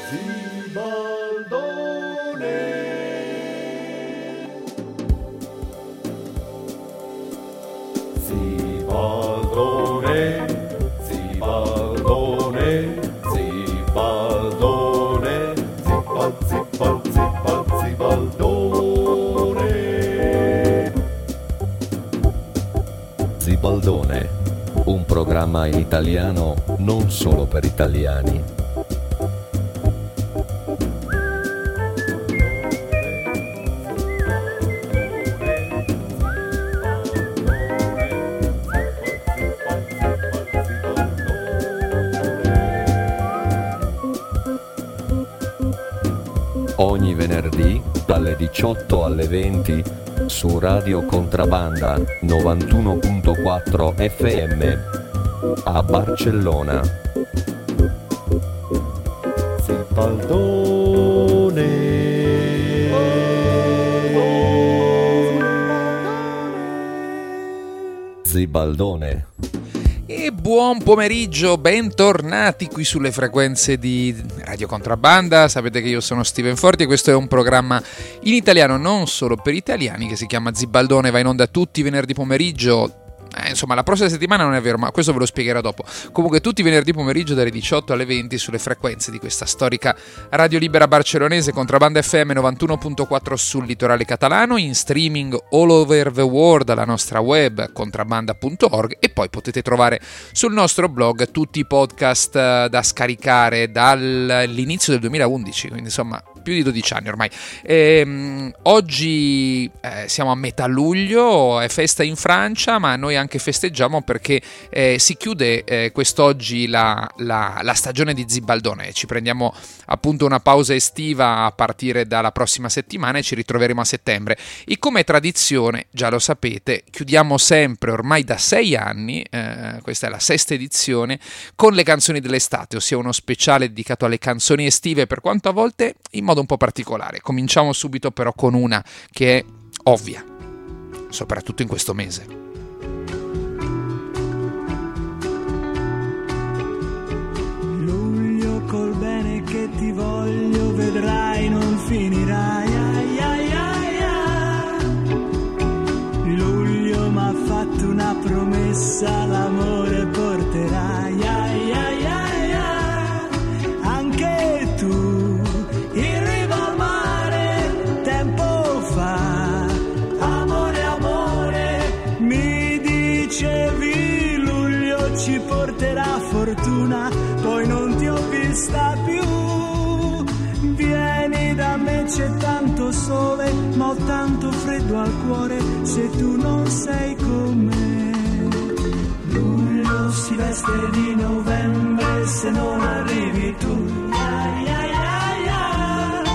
Zibaldone, un programma in italiano non solo per italiani. Ogni venerdì dalle 18 alle 20 su Radio Contrabanda 91.4 FM a Barcellona. Zibaldone. E buon pomeriggio, bentornati qui sulle frequenze di Radio Contrabanda. Sapete che io sono Steven Forti e questo è un programma in italiano non solo per italiani che si chiama Zibaldone, va in onda tutti i venerdì pomeriggio. Insomma, la prossima settimana non è vero, ma questo ve lo spiegherò dopo. Comunque tutti i venerdì pomeriggio dalle 18 alle 20 sulle frequenze di questa storica radio libera barcellonese, Contrabanda FM 91.4 sul litorale catalano, in streaming all over the world alla nostra web contrabanda.org, e poi potete trovare sul nostro blog tutti i podcast da scaricare dall'inizio del 2011, quindi insomma più di 12 anni ormai. Oggi siamo a metà luglio, è festa in Francia, ma noi anche festeggiamo perché si chiude quest'oggi la stagione di Zibaldone. Ci prendiamo appunto una pausa estiva a partire dalla prossima settimana e ci ritroveremo a settembre. E come tradizione, già lo sapete, chiudiamo sempre ormai da 6 anni, questa è la 6ª edizione, con le canzoni dell'estate, ossia uno speciale dedicato alle canzoni estive, per quanto a volte in modo un po' particolare. Cominciamo subito però con una che è ovvia, soprattutto in questo mese. Luglio col bene che ti voglio, vedrai non finirai. Ai, ai, ai, ai. Luglio m'ha fatto una promessa, l'amore porterai. Ai, ai, ai, ai. Anche tu in riva al mare tempo fa, amore, amore, mi dicevi luglio ci porterà fortuna, poi non ti ho vista più. Vieni da me, c'è tanto sole, ma ho tanto freddo al cuore se tu non sei con me. Luglio si veste di novembre se non arrivi tu. Ai, ai, ai, ai.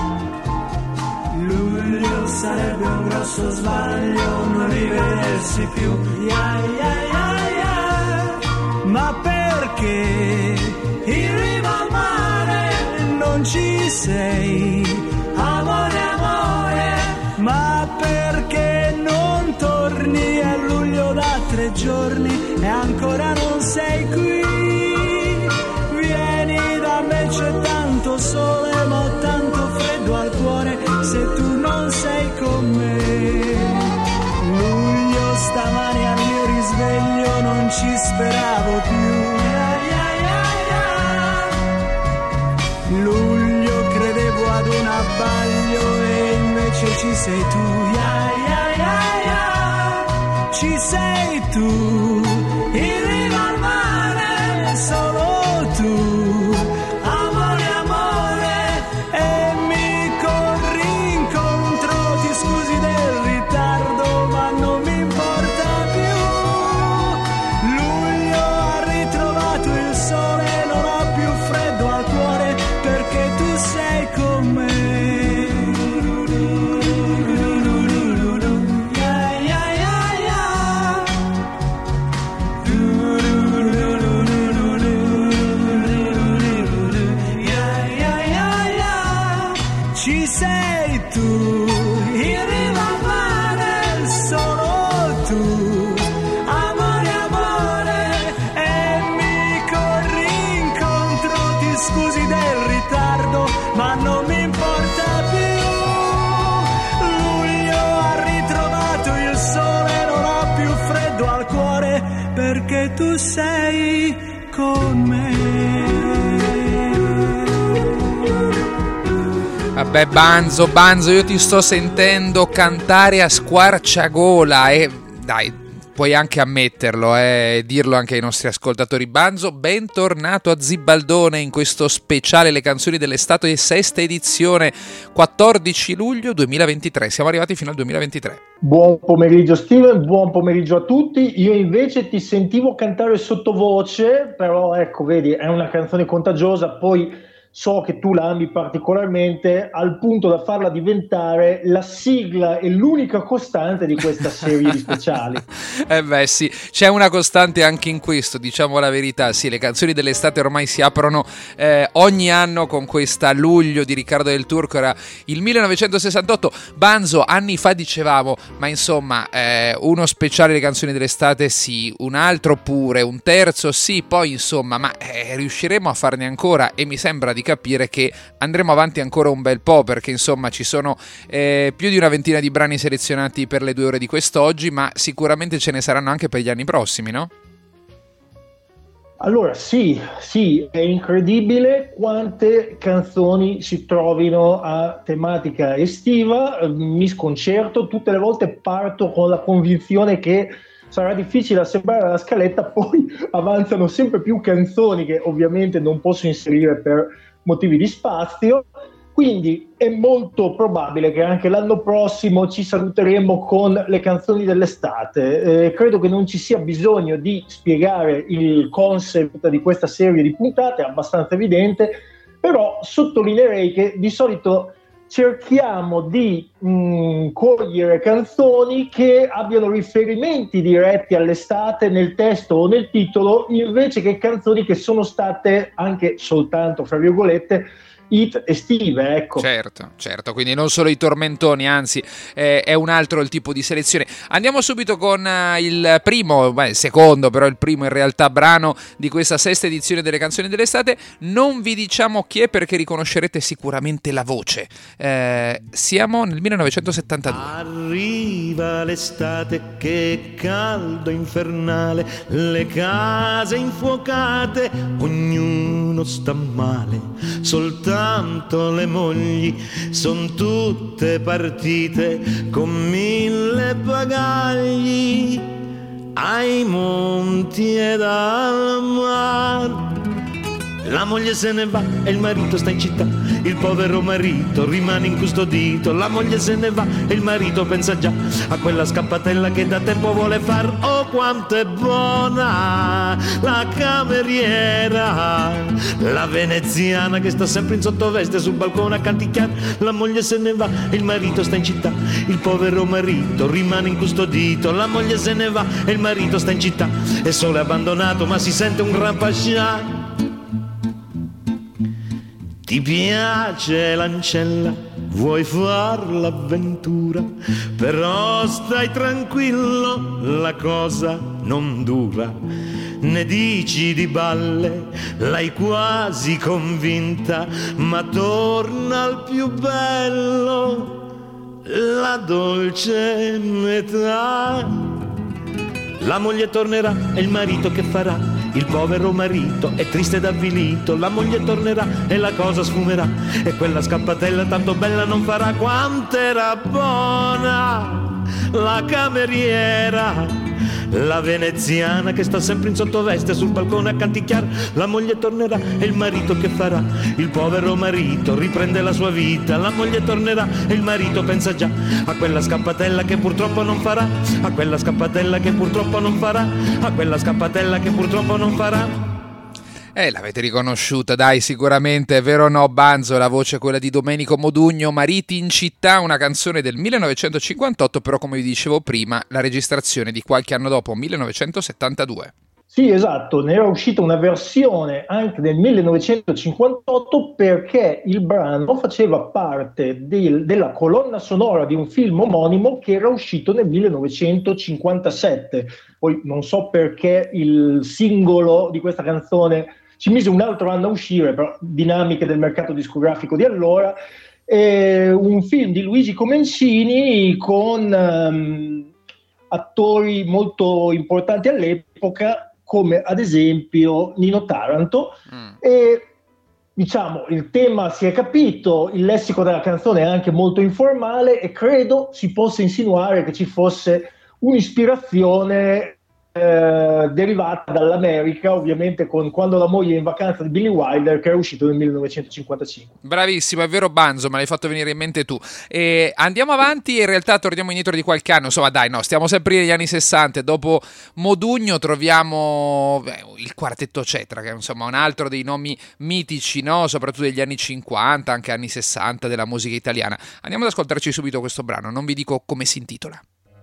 Luglio sarebbe un grosso sbaglio non rivedersi più. Ai, ai, ai, ai. Ma perché in riva al mare non ci sei, amore, amore? Ma perché non torni? È luglio da 3 giorni e ancora non sei qui. Vieni da me, c'è tanto sole, ma ho tanto freddo al cuore se tu non sei con me. Luglio stamani al mio risveglio non ci speravo più. Luglio credevo ad un abbaglio e invece ci sei tu. Ci sei tu, in riva al mare, solo tu, amore, amore, e mi corri incontro, ti scusi del ritardo, ma non mi importa più. Luglio ha ritrovato il sole, non ho più freddo al cuore, perché tu sei con me. perché tu sei con me. Vabbè, Banzo, io ti sto sentendo cantare a squarciagola e dai, puoi anche ammetterlo e dirlo anche ai nostri ascoltatori. Banzo, bentornato a Zibaldone in questo speciale Le canzoni dell'estate, sesta edizione, 14 luglio 2023. Siamo arrivati fino al 2023. Buon pomeriggio Steven, buon pomeriggio a tutti. Io invece ti sentivo cantare sottovoce, però ecco, vedi, è una canzone contagiosa, poi so che tu la ami particolarmente al punto da farla diventare la sigla e l'unica costante di questa serie di speciali. Beh sì, c'è una costante anche in questo, diciamo la verità. Sì, le canzoni dell'estate ormai si aprono ogni anno con questa Luglio di Riccardo del Turco, era il 1968. Banzo, anni fa dicevamo, ma insomma uno speciale le canzoni dell'estate sì, un altro pure, un terzo sì, poi insomma, ma riusciremo a farne ancora? E mi sembra di capire che andremo avanti ancora un bel po', perché insomma ci sono più di una ventina di brani selezionati per le 2 ore di quest'oggi, ma sicuramente ce ne saranno anche per gli anni prossimi, no? Allora sì, è incredibile quante canzoni si trovino a tematica estiva. Mi sconcerto, tutte le volte parto con la convinzione che sarà difficile assemblare la scaletta, poi avanzano sempre più canzoni che ovviamente non posso inserire per motivi di spazio, quindi è molto probabile che anche l'anno prossimo ci saluteremo con le canzoni dell'estate. Credo che non ci sia bisogno di spiegare il concept di questa serie di puntate, è abbastanza evidente, però sottolineerei che di solito cerchiamo di cogliere canzoni che abbiano riferimenti diretti all'estate nel testo o nel titolo, invece che canzoni che sono state anche soltanto, fra virgolette, hit estive, ecco. Certo, quindi non solo i tormentoni, anzi è un altro il tipo di selezione. Andiamo subito con il primo, il secondo, però il primo in realtà brano di questa sesta edizione delle canzoni dell'estate. Non vi diciamo chi è perché riconoscerete sicuramente la voce. Siamo nel 1972. Arriva l'estate, che caldo infernale, le case infuocate, ognuno sta male, soltanto le mogli son tutte partite con 1000 bagagli ai monti ed al mar. La moglie se ne va e il marito sta in città, il povero marito rimane incustodito. La moglie se ne va e il marito pensa già a quella scappatella che da tempo vuole far. Oh, quanto è buona la cameriera, la veneziana che sta sempre in sottoveste sul balcone a canticchiar. La moglie se ne va e il marito sta in città, il povero marito rimane incustodito. La moglie se ne va e il marito sta in città, è solo e abbandonato ma si sente un gran fascià. Ti piace l'ancella, vuoi far l'avventura, però stai tranquillo, la cosa non dura. Ne dici di balle, l'hai quasi convinta, ma torna al più bello, la dolce metà. La moglie tornerà e il marito che farà? Il povero marito è triste ed avvilito. La moglie tornerà e la cosa sfumerà, e quella scappatella tanto bella non farà. Quant'era buona la cameriera, la veneziana che sta sempre in sottoveste sul balcone a canticchiar. La moglie tornerà e il marito che farà? Il povero marito riprende la sua vita. La moglie tornerà e il marito pensa già a quella scappatella che purtroppo non farà, a quella scappatella che purtroppo non farà, a quella scappatella che purtroppo non farà. L'avete riconosciuta, dai, sicuramente, è vero o no, Banzo? La voce è quella di Domenico Modugno, Mariti in città, una canzone del 1958, però come vi dicevo prima, la registrazione di qualche anno dopo, 1972. Sì, esatto, ne era uscita una versione anche nel 1958 perché il brano faceva parte della colonna sonora di un film omonimo che era uscito nel 1957. Poi non so perché il singolo di questa canzone ci mise un altro anno a uscire, però dinamiche del mercato discografico di allora. Un film di Luigi Comencini con attori molto importanti all'epoca, come ad esempio Nino Taranto. E diciamo il tema si è capito, il lessico della canzone è anche molto informale e credo si possa insinuare che ci fosse un'ispirazione derivata dall'America, ovviamente con Quando la moglie è in vacanza di Billy Wilder, che era uscito nel 1955. Bravissimo, è vero Banzo, me l'hai fatto venire in mente tu. Andiamo avanti e in realtà torniamo indietro di qualche anno, insomma dai, no, stiamo sempre negli anni 60 e dopo Modugno troviamo il Quartetto Cetra, che è insomma un altro dei nomi mitici, no? Soprattutto degli anni 50, anche anni 60 della musica italiana. Andiamo ad ascoltarci subito questo brano, non vi dico come si intitola.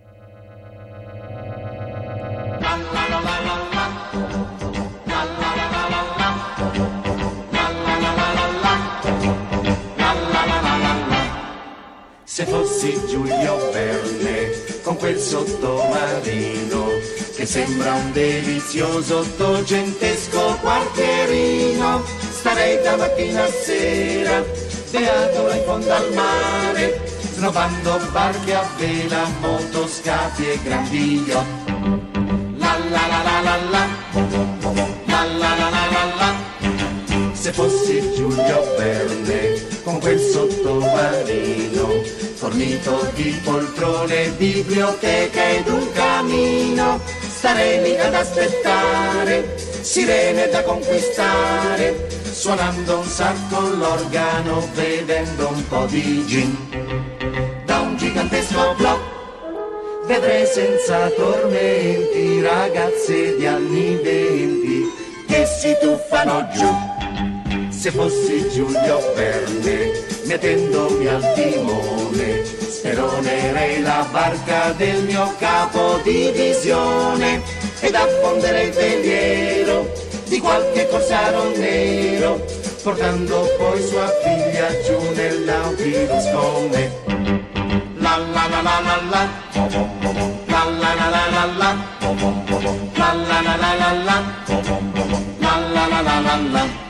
Se fossi Giulio Verne con quel sottomarino che sembra un delizioso ottocentesco quartierino, starei da mattina a sera beato là in fondo al mare, snobando barche a vela, motoscafi e grandi yacht. La la la la la la, la la la la la la. Se fossi Giulio Verne con quel sottomarino fornito di poltrone, biblioteca ed un camino, starei lì ad aspettare sirene da conquistare, suonando un sacco l'organo, bevendo un po' di gin. Da un gigantesco blocco vedrei senza tormenti ragazze di anni 20 che si tuffano giù. Se fossi Giulio Verne, mettendomi al timone, speronerei la barca del mio capo divisione ed affonderei il veliero di qualche corsaro nero, portando poi sua figlia giù nel Nautilus con me. La la la la la la, la la la la la la, la la la la la la, la la la la la la.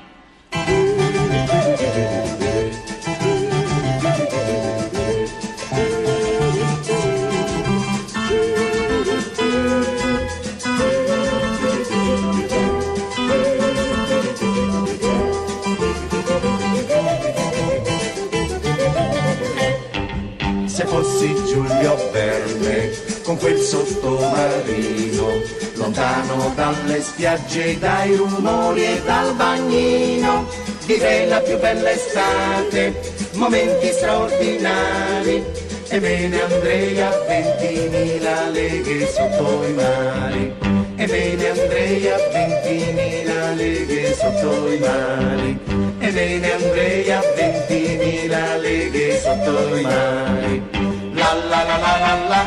Se fossi Giulio Verne con quel sottomarino, lontano dalle spiagge, dai rumori e dal bagnino, vivrei la più bella estate, momenti straordinari, e me ne andrei a 20.000 leghe sotto i mari, e me ne andrei a 20.000 leghe sotto i mari, e me ne andrei a 20.000 leghe sotto i mari. La la la la la la,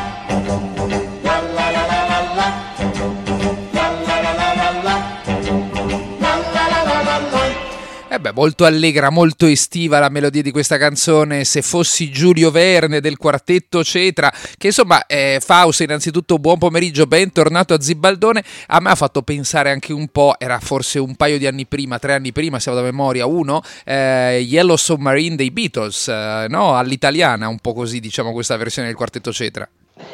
la la la la la la, la la la la la la, la la la la la. Molto allegra, molto estiva la melodia di questa canzone, Se fossi Giulio Verne del Quartetto Cetra, che insomma Fausto, innanzitutto buon pomeriggio, bentornato a Zibaldone. A me ha fatto pensare anche un po', era forse un paio di anni prima, 3 anni prima, siamo da memoria, Yellow Submarine dei Beatles, no? All'italiana, un po' così, diciamo, questa versione del Quartetto Cetra.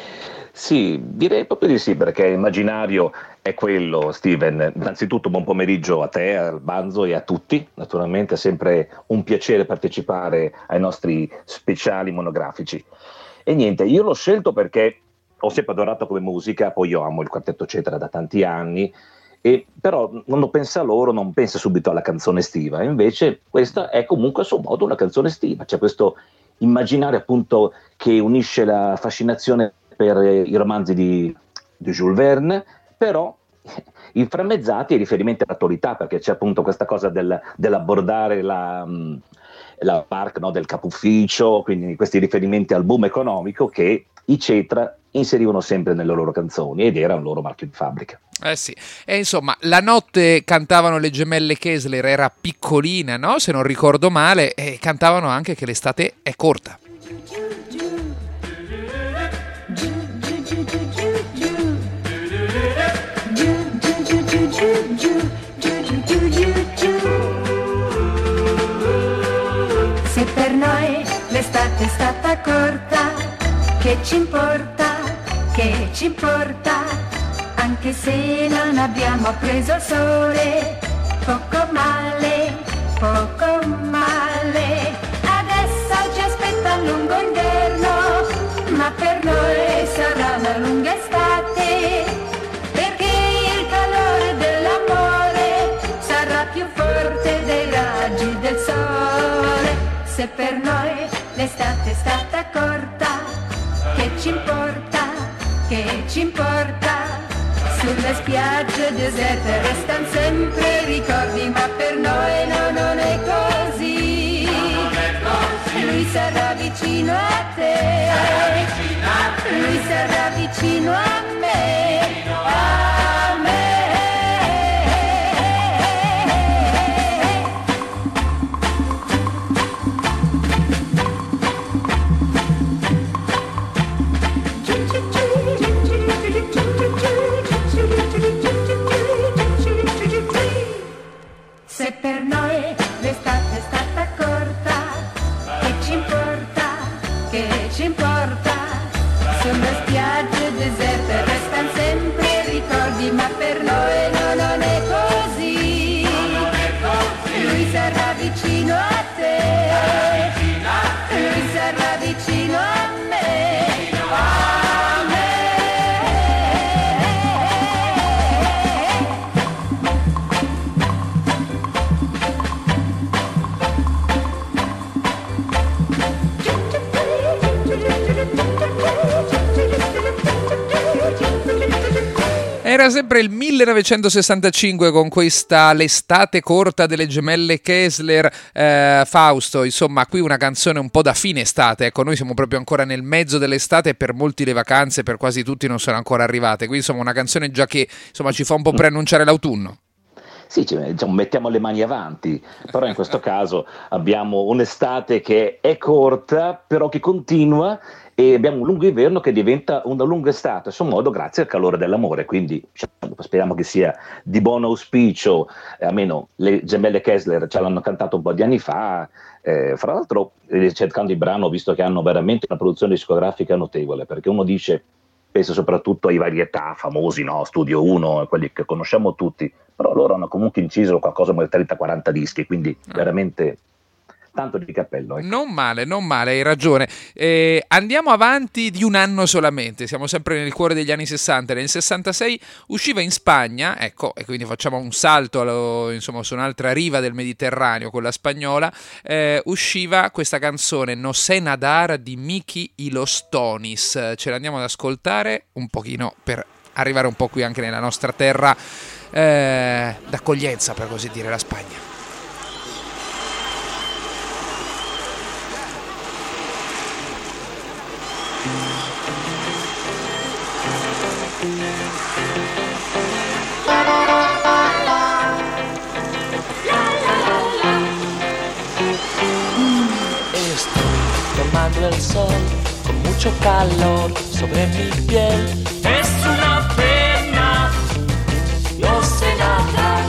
Sì, direi proprio di sì, perché immaginario è quello, Steven. Innanzitutto buon pomeriggio a te, al Banzo e a tutti. Naturalmente è sempre un piacere partecipare ai nostri speciali monografici. E niente, io l'ho scelto perché ho sempre adorato come musica, poi io amo il Quartetto Cetra da tanti anni, e però quando pensa a loro non pensa subito alla canzone estiva, invece questa è comunque a suo modo una canzone estiva. C'è questo immaginario appunto che unisce la fascinazione per i romanzi di Jules Verne, però inframmezzati ai riferimenti all'attualità, perché c'è appunto questa cosa dell'abbordare la barca, no, del capufficio, quindi questi riferimenti al boom economico che i Cetra inserivano sempre nelle loro canzoni ed era un loro marchio di fabbrica. Sì, e insomma la notte cantavano le gemelle Kessler, era piccolina, no? Se non ricordo male, e cantavano anche che l'estate è corta. Se per noi l'estate è stata corta, che ci importa, anche anche se non abbiamo preso il sole. Poco male, poco male. Adesso ci aspetta un lungo inverno, ma per noi sarà una lunga estate, perché il calore dell'amore sarà più forte dei raggi del sole. Se per noi l'estate è stata corta, che ci importa, che ci importa? Sulle spiagge deserte restano sempre ricordi, ma per noi no, non è così. Lui sarà vicino a te, lui sarà vicino a me, a me. Se per noi l'estate è stata corta, che ci importa, che ci importa? Sulle spiagge deserte restano sempre ricordi, ma per noi no, non è così. Lui sarà vicino a te, lui sarà vicino a me, a me. Era sempre il 1965 con questa L'estate corta delle gemelle Kessler, Fausto, insomma qui una canzone un po' da fine estate, ecco, noi siamo proprio ancora nel mezzo dell'estate e per molti le vacanze, per quasi tutti non sono ancora arrivate, quindi insomma una canzone già che insomma ci fa un po' preannunciare l'autunno. Sì, diciamo, mettiamo le mani avanti, però in questo caso abbiamo un'estate che è corta, però che continua, e abbiamo un lungo inverno che diventa una lunga estate, a suo modo grazie al calore dell'amore, quindi speriamo che sia di buon auspicio, almeno le gemelle Kessler ce l'hanno cantato un po' di anni fa, fra l'altro cercando il brano ho visto che hanno veramente una produzione discografica notevole, perché uno dice, penso soprattutto ai varietà famosi, no? Studio 1, quelli che conosciamo tutti, però loro hanno comunque inciso qualcosa come 30-40 dischi, quindi veramente tanto di cappello. Ecco. Non male, hai ragione. Andiamo avanti di un anno solamente, siamo sempre nel cuore degli anni 60. Nel 66 usciva in Spagna, ecco, e quindi facciamo un salto insomma, su un'altra riva del Mediterraneo, quella spagnola, usciva questa canzone No sé nadar di Miki y los Tonis. Ce l'andiamo ad ascoltare un pochino per arrivare un po' qui anche nella nostra terra d'accoglienza, per così dire, la Spagna. Estoy tomando el sol con mucho calor sobre mi piel. Es una pena, yo sé nadar.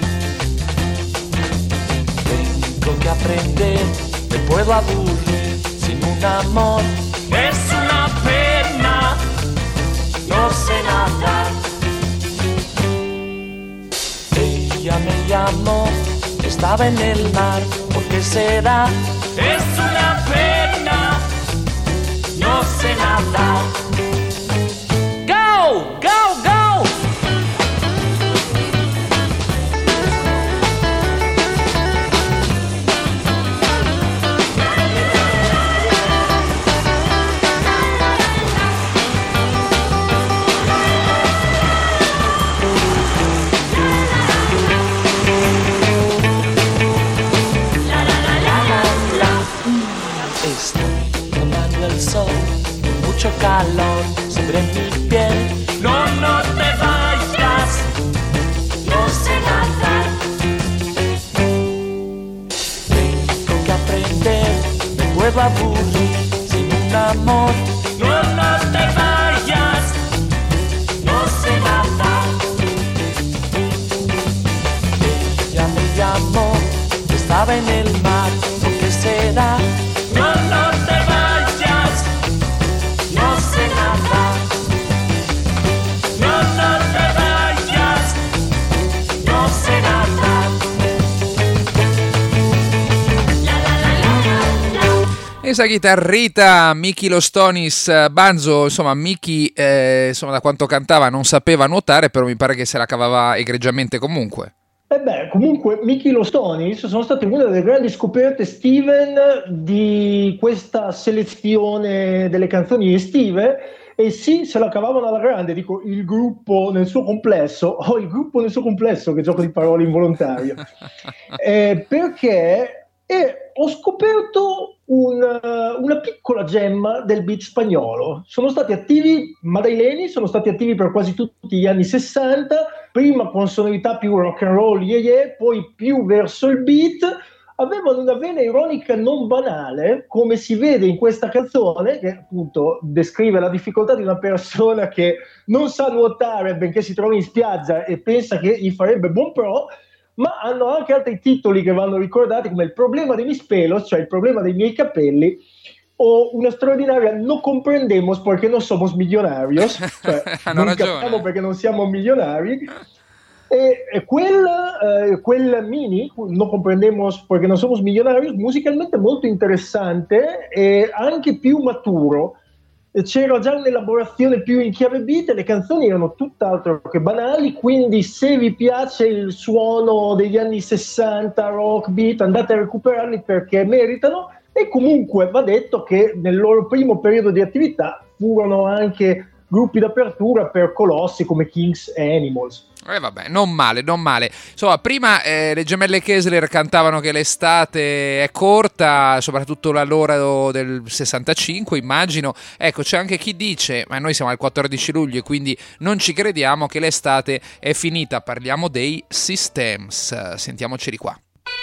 Tengo que aprender, me puedo aburrir sin un amor. Es una pena, yo sé nadar. Ella me llamó, estaba en el mar, ¿por qué será? Es una pena, no sé nadar. Go, go, go. Mucho calor sobre mi piel. No, no te vayas, no sé nadar. Tengo que aprender, me puedo aburrir sin un amor. No, no te vayas, no sé nadar. Ella me llamó, estaba en el mar, ¿por qué será? No, no te vayas, no sé nadar. No, no te vayas. Esa chitarrita, Miki Lostonis, Banzo, insomma Miki da quanto cantava non sapeva nuotare, però mi pare che se la cavava egregiamente comunque. Comunque Miki Lostonis sono state una delle grandi scoperte, Steven, di questa selezione delle canzoni estive, e sì, se la cavavano alla grande, dico il gruppo nel suo complesso, il gruppo nel suo complesso, che gioco di parole involontario, perché ho scoperto una piccola gemma del beat spagnolo. Sono stati attivi, Madrileni sono stati attivi per quasi tutti gli anni 60, prima con sonorità più rock and roll, poi più verso il beat. Avevano una vena ironica non banale, come si vede in questa canzone, che appunto descrive la difficoltà di una persona che non sa nuotare benché si trovi in spiaggia e pensa che gli farebbe buon pro, ma hanno anche altri titoli che vanno ricordati, come Il problema de mis pelos, cioè il problema dei miei capelli, o una straordinaria No comprendemos perché non somos millonarios, cioè non capiamo perché non siamo milionari. E quel mini, No comprendemos perché non somos millonarios, musicalmente molto interessante e anche più maturo. C'era già un'elaborazione più in chiave beat e le canzoni erano tutt'altro che banali, quindi se vi piace il suono degli anni 60 rock beat, andate a recuperarli perché meritano. E comunque va detto che nel loro primo periodo di attività furono anche gruppi d'apertura per colossi come Kings e Animals. Vabbè, non male. Insomma, prima le gemelle Kessler cantavano che l'estate è corta, soprattutto la loro del 65, immagino. Ecco, c'è anche chi dice, ma noi siamo al 14 luglio e quindi non ci crediamo, che l'estate è finita. Parliamo dei Systems. Sentiamoceli qua.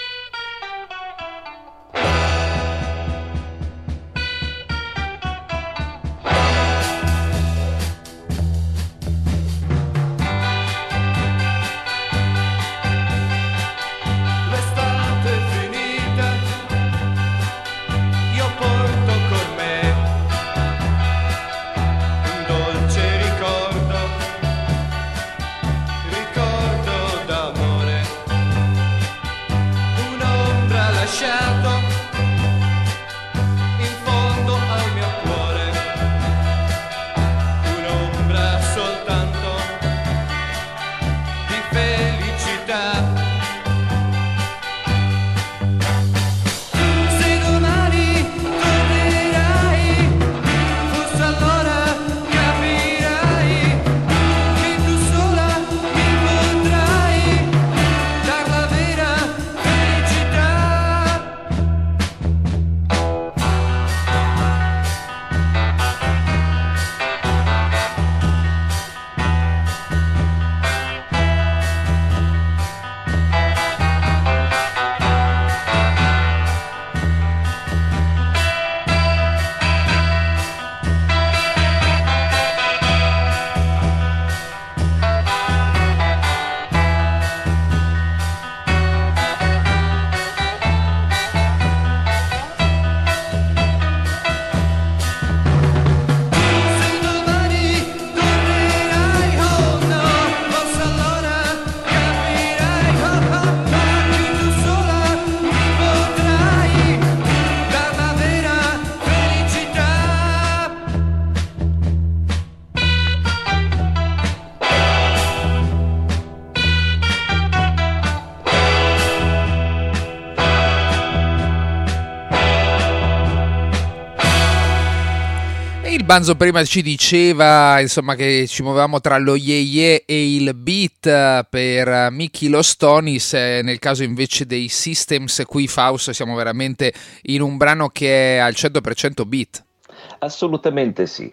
Banzo prima ci diceva insomma che ci muovevamo tra lo ye e il beat per Miki Lostonis, nel caso invece dei Systems qui Faust siamo veramente in un brano che è al 100% beat. Assolutamente sì.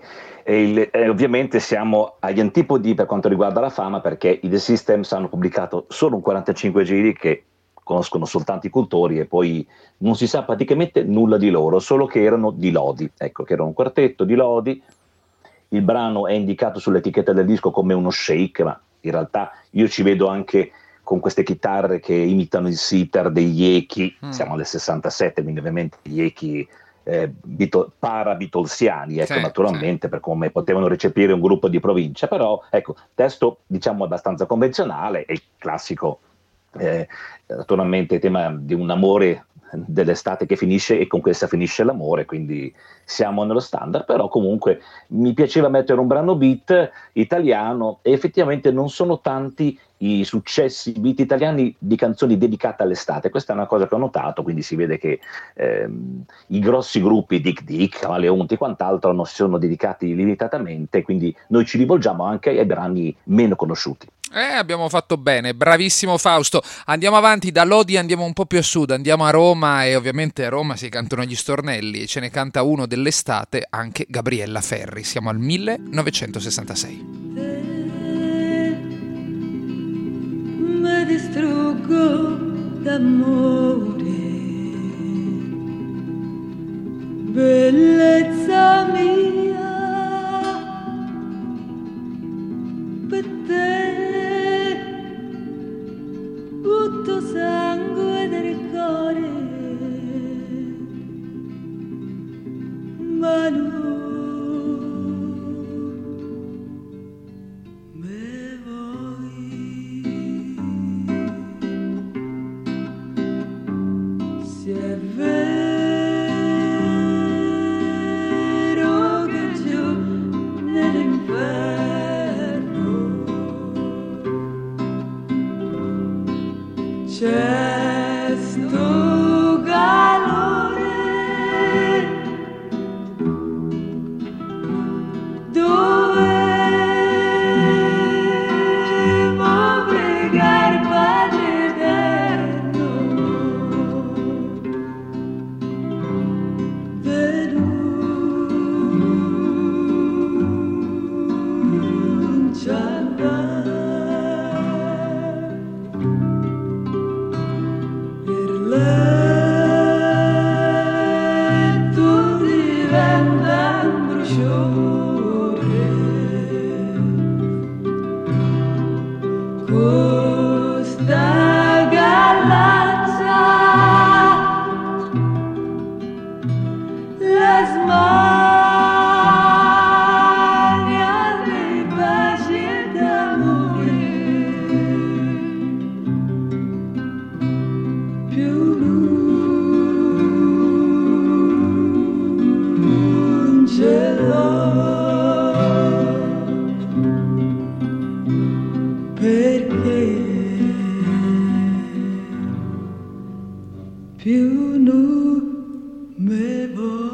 E ovviamente siamo agli antipodi per quanto riguarda la fama, perché i The Systems hanno pubblicato solo un 45 giri che conoscono soltanto i cultori e poi non si sa praticamente nulla di loro, solo che erano di Lodi, ecco, che era un quartetto di Lodi. Il brano è indicato sull'etichetta del disco come uno shake, ma in realtà io ci vedo anche con queste chitarre che imitano il sitar degli Echi, siamo nel 67, quindi ovviamente gli Echi para-beatlesiani, ecco, naturalmente, per come potevano recepire un gruppo di provincia, però ecco, testo diciamo abbastanza convenzionale, e il classico naturalmente tema di un amore dell'estate che finisce e con questa finisce l'amore, quindi siamo nello standard, però comunque mi piaceva mettere un brano beat italiano e effettivamente non sono tanti i successi beat italiani di canzoni dedicate all'estate. Questa è una cosa che ho notato, quindi si vede che i grossi gruppi Dick Dick, Camaleonti e quant'altro non si sono dedicati limitatamente, quindi noi ci rivolgiamo anche ai brani meno conosciuti. Abbiamo fatto bene, bravissimo Fausto. Andiamo avanti, da Lodi andiamo un po' più a sud, andiamo a Roma e ovviamente a Roma si cantano gli stornelli e ce ne canta uno dell'estate, anche Gabriella Ferri. Siamo al 1966. Mi distruggo d'amore, bellezza mia, per te butto sangue del cuore, ma non me vuoi. Se è vero che giù nell'inferno c'è sto calore, dovevo pregare Padre Eterno per non ci andare, per letto diventa un bruciore, questa galazza la smania dei baci e d'amore, più non ce l'ho, perché più non me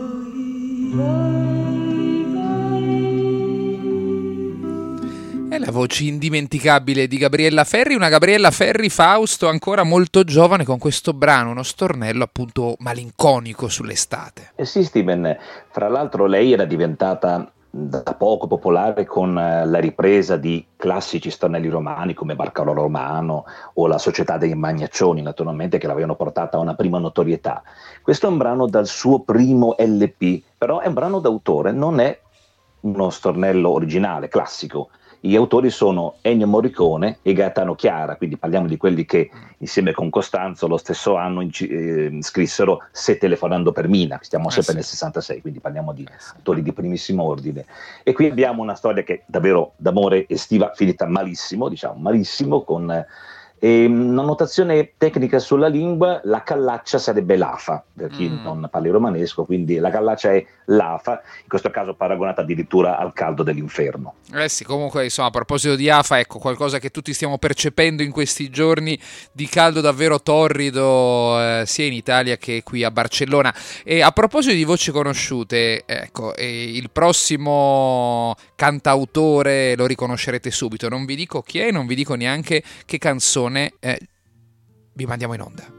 vuoi. È la voce indimenticabile di Gabriella Ferri, una Gabriella Ferri, Fausto, ancora molto giovane, con questo brano, uno stornello appunto malinconico sull'estate. Sì, Steven, fra l'altro lei era diventata da poco popolare con la ripresa di classici stornelli romani come Barcaro Romano o La Società dei Magnaccioni, naturalmente, che l'avevano portata a una prima notorietà. Questo è un brano dal suo primo LP, però è un brano d'autore, non è uno stornello originale, classico. Gli autori sono Ennio Morricone e Gaetano Chiara, quindi parliamo di quelli che insieme con Costanzo lo stesso anno scrissero Se telefonando per Mina, stiamo sempre nel 66, quindi parliamo di autori di primissimo ordine. E qui abbiamo una storia che davvero d'amore estiva, finita malissimo, diciamo malissimo, con una notazione tecnica sulla lingua: la callaccia sarebbe l'afa, per chi non parla il romanesco, quindi la callaccia è l'afa, in questo caso paragonata addirittura al caldo dell'inferno. Sì, comunque insomma, a proposito di afa, ecco qualcosa che tutti stiamo percependo in questi giorni di caldo davvero torrido, sia in Italia che qui a Barcellona. E a proposito di voci conosciute, ecco, il prossimo cantautore lo riconoscerete subito, non vi dico chi è, non vi dico neanche che canzone vi mandiamo in onda.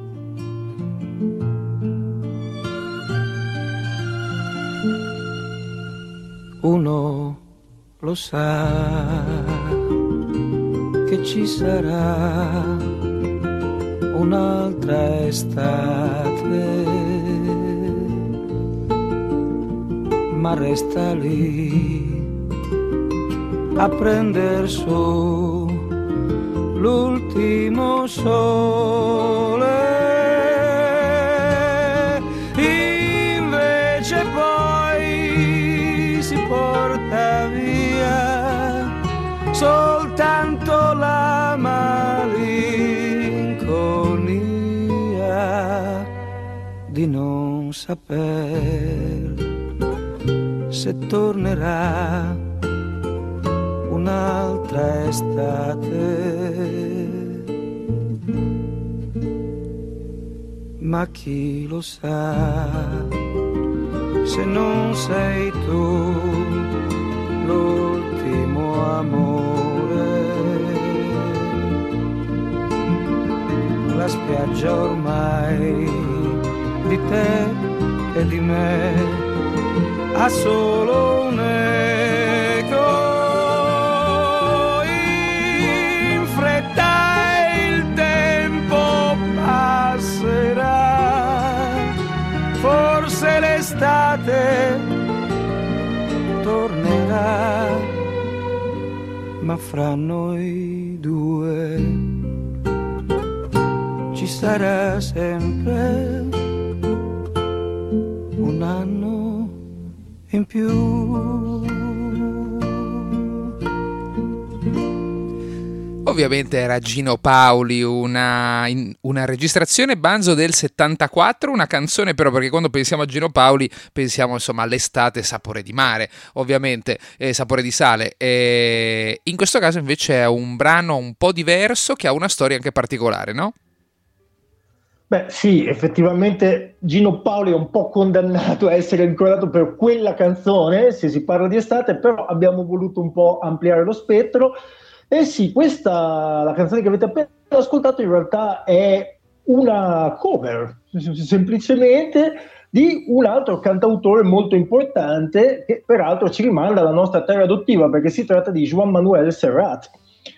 Uno lo sa che ci sarà un'altra estate, ma resta lì a prender su l'ultimo sole, invece poi si porta via soltanto la malinconia di non saper se tornerà un'altra estate. Ma chi lo sa, se non sei tu l'ultimo amore. La spiaggia ormai di te e di me ha solo un eco. In fretta il tempo passerà, forse l'estate tornerà, ma fra noi due ci sarà sempre un anno in più. Ovviamente era Gino Paoli, una registrazione Banzo del 74, una canzone però, perché quando pensiamo a Gino Paoli pensiamo insomma all'estate, sapore di mare, ovviamente, sapore di sale. E in questo caso invece è un brano un po' diverso che ha una storia anche particolare, no? Beh sì, effettivamente Gino Paoli è un po' condannato a essere ricordato per quella canzone, se si parla di estate, però abbiamo voluto un po' ampliare lo spettro. Eh sì, questa, la canzone che avete appena ascoltato, in realtà è una cover, semplicemente, di un altro cantautore molto importante, che peraltro ci rimanda alla nostra terra adottiva, perché si tratta di Joan Manuel Serrat.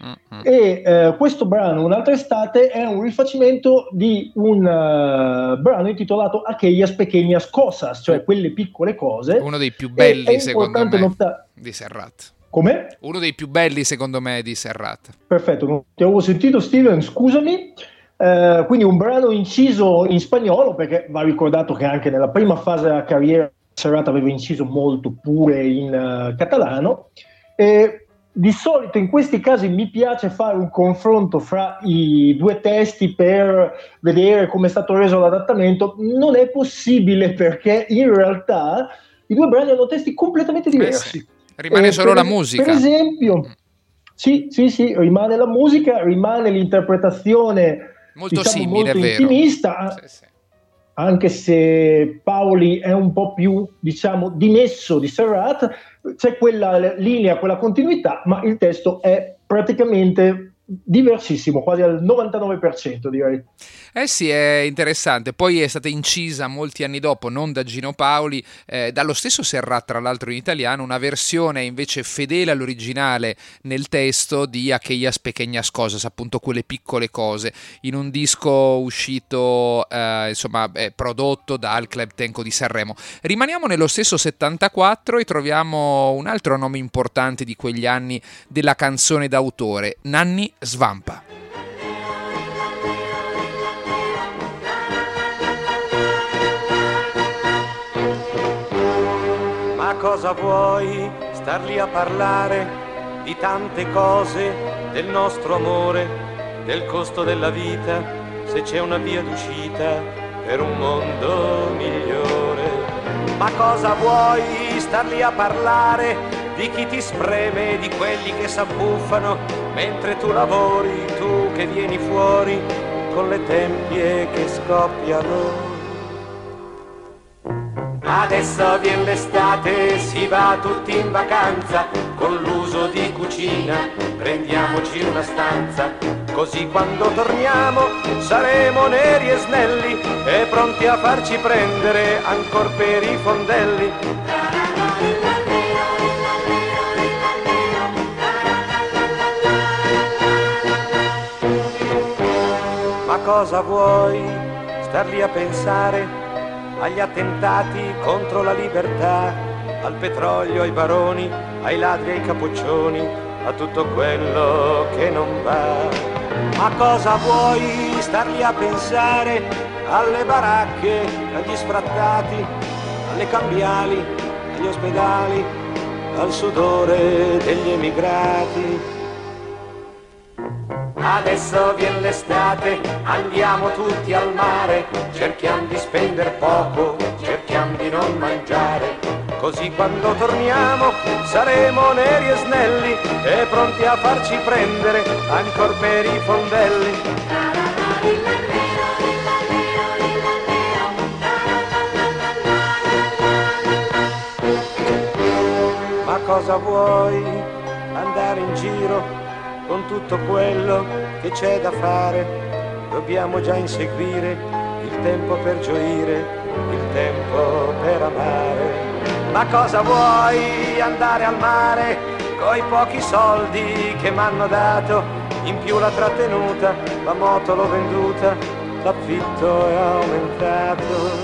E questo brano, Un'altra estate, è un rifacimento di un brano intitolato Aquellas pequeñas cosas, cioè quelle piccole cose. Uno dei più belli, secondo me, di Serrat. Come? Uno dei più belli, secondo me, di Serrat. Perfetto, non ti avevo sentito, Steven, scusami. Quindi un brano inciso in spagnolo, perché va ricordato che anche nella prima fase della carriera Serrat aveva inciso molto pure in catalano. Di solito in questi casi mi piace fare un confronto fra i due testi per vedere come è stato reso l'adattamento. Non è possibile, perché in realtà i due brani hanno testi completamente diversi. Sì. Rimane solo la musica. Per esempio, sì, rimane la musica, rimane l'interpretazione molto diciamo, simile, molto è vero. intimista, Sì. Anche se Paoli è un po' più, diciamo, dimesso di Serrat, c'è quella linea, quella continuità, ma il testo è praticamente diversissimo, quasi al 99%, direi. Eh sì, è interessante. Poi è stata incisa molti anni dopo, non da Gino Paoli, dallo stesso Serrat, tra l'altro in italiano, una versione invece fedele all'originale nel testo di Aquellas pequeñas cosas, appunto quelle piccole cose, in un disco uscito, prodotto dal Club Tenco di Sanremo. Rimaniamo nello stesso 74 e troviamo un altro nome importante di quegli anni della canzone d'autore, Nanni Svampa. Ma cosa vuoi star lì a parlare di tante cose, del nostro amore, del costo della vita, se c'è una via d'uscita per un mondo migliore? Ma cosa vuoi star lì a parlare di chi ti spreme, di quelli che s'abbuffano mentre tu lavori, tu che vieni fuori con le tempie che scoppiano? Adesso viene l'estate, si va tutti in vacanza, con l'uso di cucina prendiamoci una stanza, così quando torniamo saremo neri e snelli e pronti a farci prendere ancor per i fondelli. Ma cosa vuoi star lì a pensare agli attentati contro la libertà, al petrolio, ai baroni, ai ladri, ai capoccioni, a tutto quello che non va? Ma cosa vuoi star lì a pensare alle baracche, agli sfrattati, alle cambiali, agli ospedali, al sudore degli emigrati? Adesso viene l'estate, andiamo tutti al mare, cerchiamo di spendere poco, cerchiamo di non mangiare, così quando torniamo saremo neri e snelli e pronti a farci prendere ancor per i fondelli. Ma cosa vuoi? Andare in giro con tutto quello che c'è da fare, dobbiamo già inseguire il tempo per gioire, il tempo per amare. Ma cosa vuoi? Andare al mare coi pochi soldi che m'hanno dato, in più la trattenuta, la moto l'ho venduta, l'affitto è aumentato.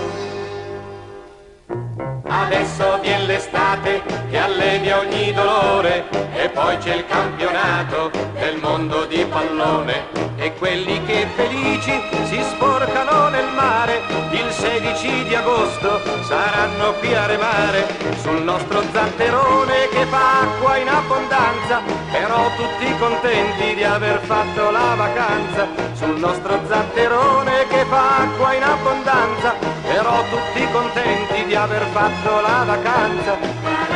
Adesso viene l'estate che allevia ogni dolore e poi c'è il campionato del mondo di pallone e quelli che felici si sporcano nel mare il 16 di agosto saranno qui a remare sul nostro zanterone che fa acqua in abbondanza, però tutti contenti di aver fatto la vacanza sul nostro zanterone che fa acqua in abbondanza, però tutti contenti di aver fatto la vacanza.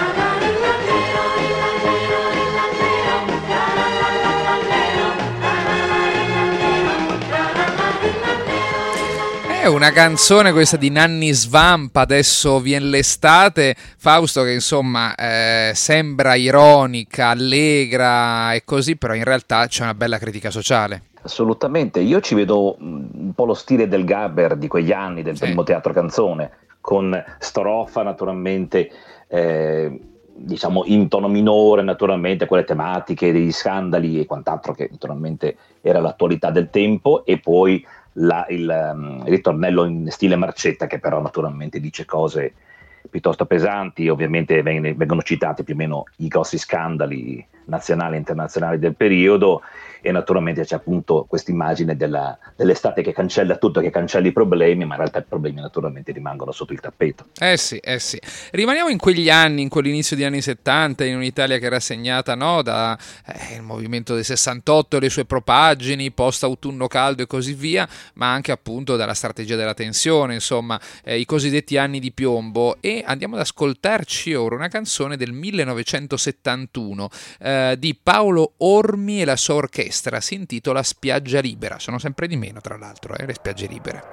È una canzone questa di Nanni Svampa, Adesso viene l'estate, Fausto, che insomma sembra ironica, allegra e così, però in realtà c'è una bella critica sociale. Assolutamente, io ci vedo un po' lo stile del Gabber di quegli anni, del primo teatro canzone, con strofa naturalmente, diciamo in tono minore, naturalmente quelle tematiche degli scandali e quant'altro che naturalmente era l'attualità del tempo, e poi il ritornello in stile Marcetta che però naturalmente dice cose piuttosto pesanti. Ovviamente vengono citati più o meno i grossi scandali nazionali e internazionali del periodo, e naturalmente c'è appunto questa immagine dell'estate che cancella tutto, che cancella i problemi, ma in realtà i problemi naturalmente rimangono sotto il tappeto. Sì. Rimaniamo in quegli anni, in quell'inizio degli anni 70, in un'Italia che era segnata da il movimento del 68 e le sue propaggini, post autunno caldo e così via, ma anche appunto dalla strategia della tensione, insomma i cosiddetti anni di piombo, e andiamo ad ascoltarci ora una canzone del 1971 di Paolo Ormi e la sua orchestra, si intitola Spiaggia Libera. Sono sempre di meno, tra l'altro, le spiagge libere.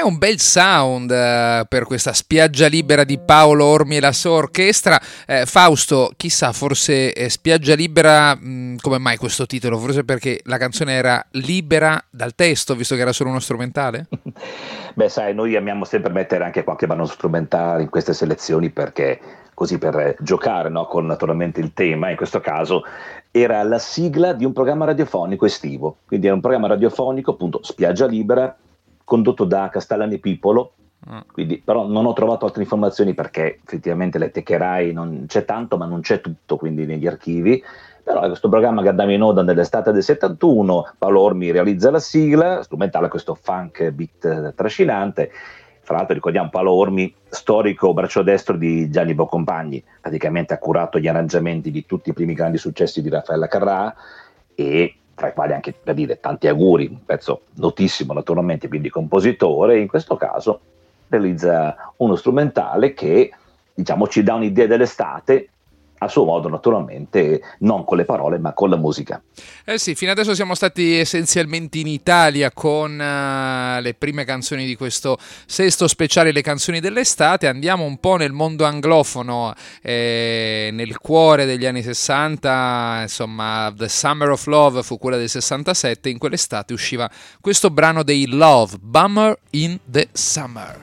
un bel sound per questa Spiaggia Libera di Paolo Ormi e la sua orchestra. Fausto, chissà, forse Spiaggia Libera, come mai questo titolo? Forse perché la canzone era libera dal testo, visto che era solo uno strumentale? Beh, sai, noi amiamo sempre mettere anche qualche brano strumentale in queste selezioni perché così per giocare, no, con naturalmente il tema. In questo caso era la sigla di un programma radiofonico estivo, quindi era un programma radiofonico, appunto, Spiaggia Libera, condotto da Castellani Pipolo. Quindi, però non ho trovato altre informazioni perché effettivamente le Techerai non c'è tanto, ma non c'è tutto, quindi negli archivi. Però è questo programma che andava in onda nell'estate del 71, Paolo Ormi realizza la sigla strumentale, questo funk beat trascinante. Fra l'altro ricordiamo Paolo Ormi, storico braccio destro di Gianni Boncompagni, praticamente ha curato gli arrangiamenti di tutti i primi grandi successi di Raffaella Carrà, e tra i quali anche, per dire, Tanti auguri, un pezzo notissimo naturalmente, quindi compositore. In questo caso realizza uno strumentale che, diciamo, ci dà un'idea dell'estate a suo modo, naturalmente non con le parole ma con la musica. Sì, fino adesso siamo stati essenzialmente in Italia con le prime canzoni di questo sesto speciale, le canzoni dell'estate. Andiamo un po' nel mondo anglofono, nel cuore degli anni 60, insomma The Summer of Love fu quella del 67, in quell'estate usciva questo brano dei Love, Bummer in the Summer.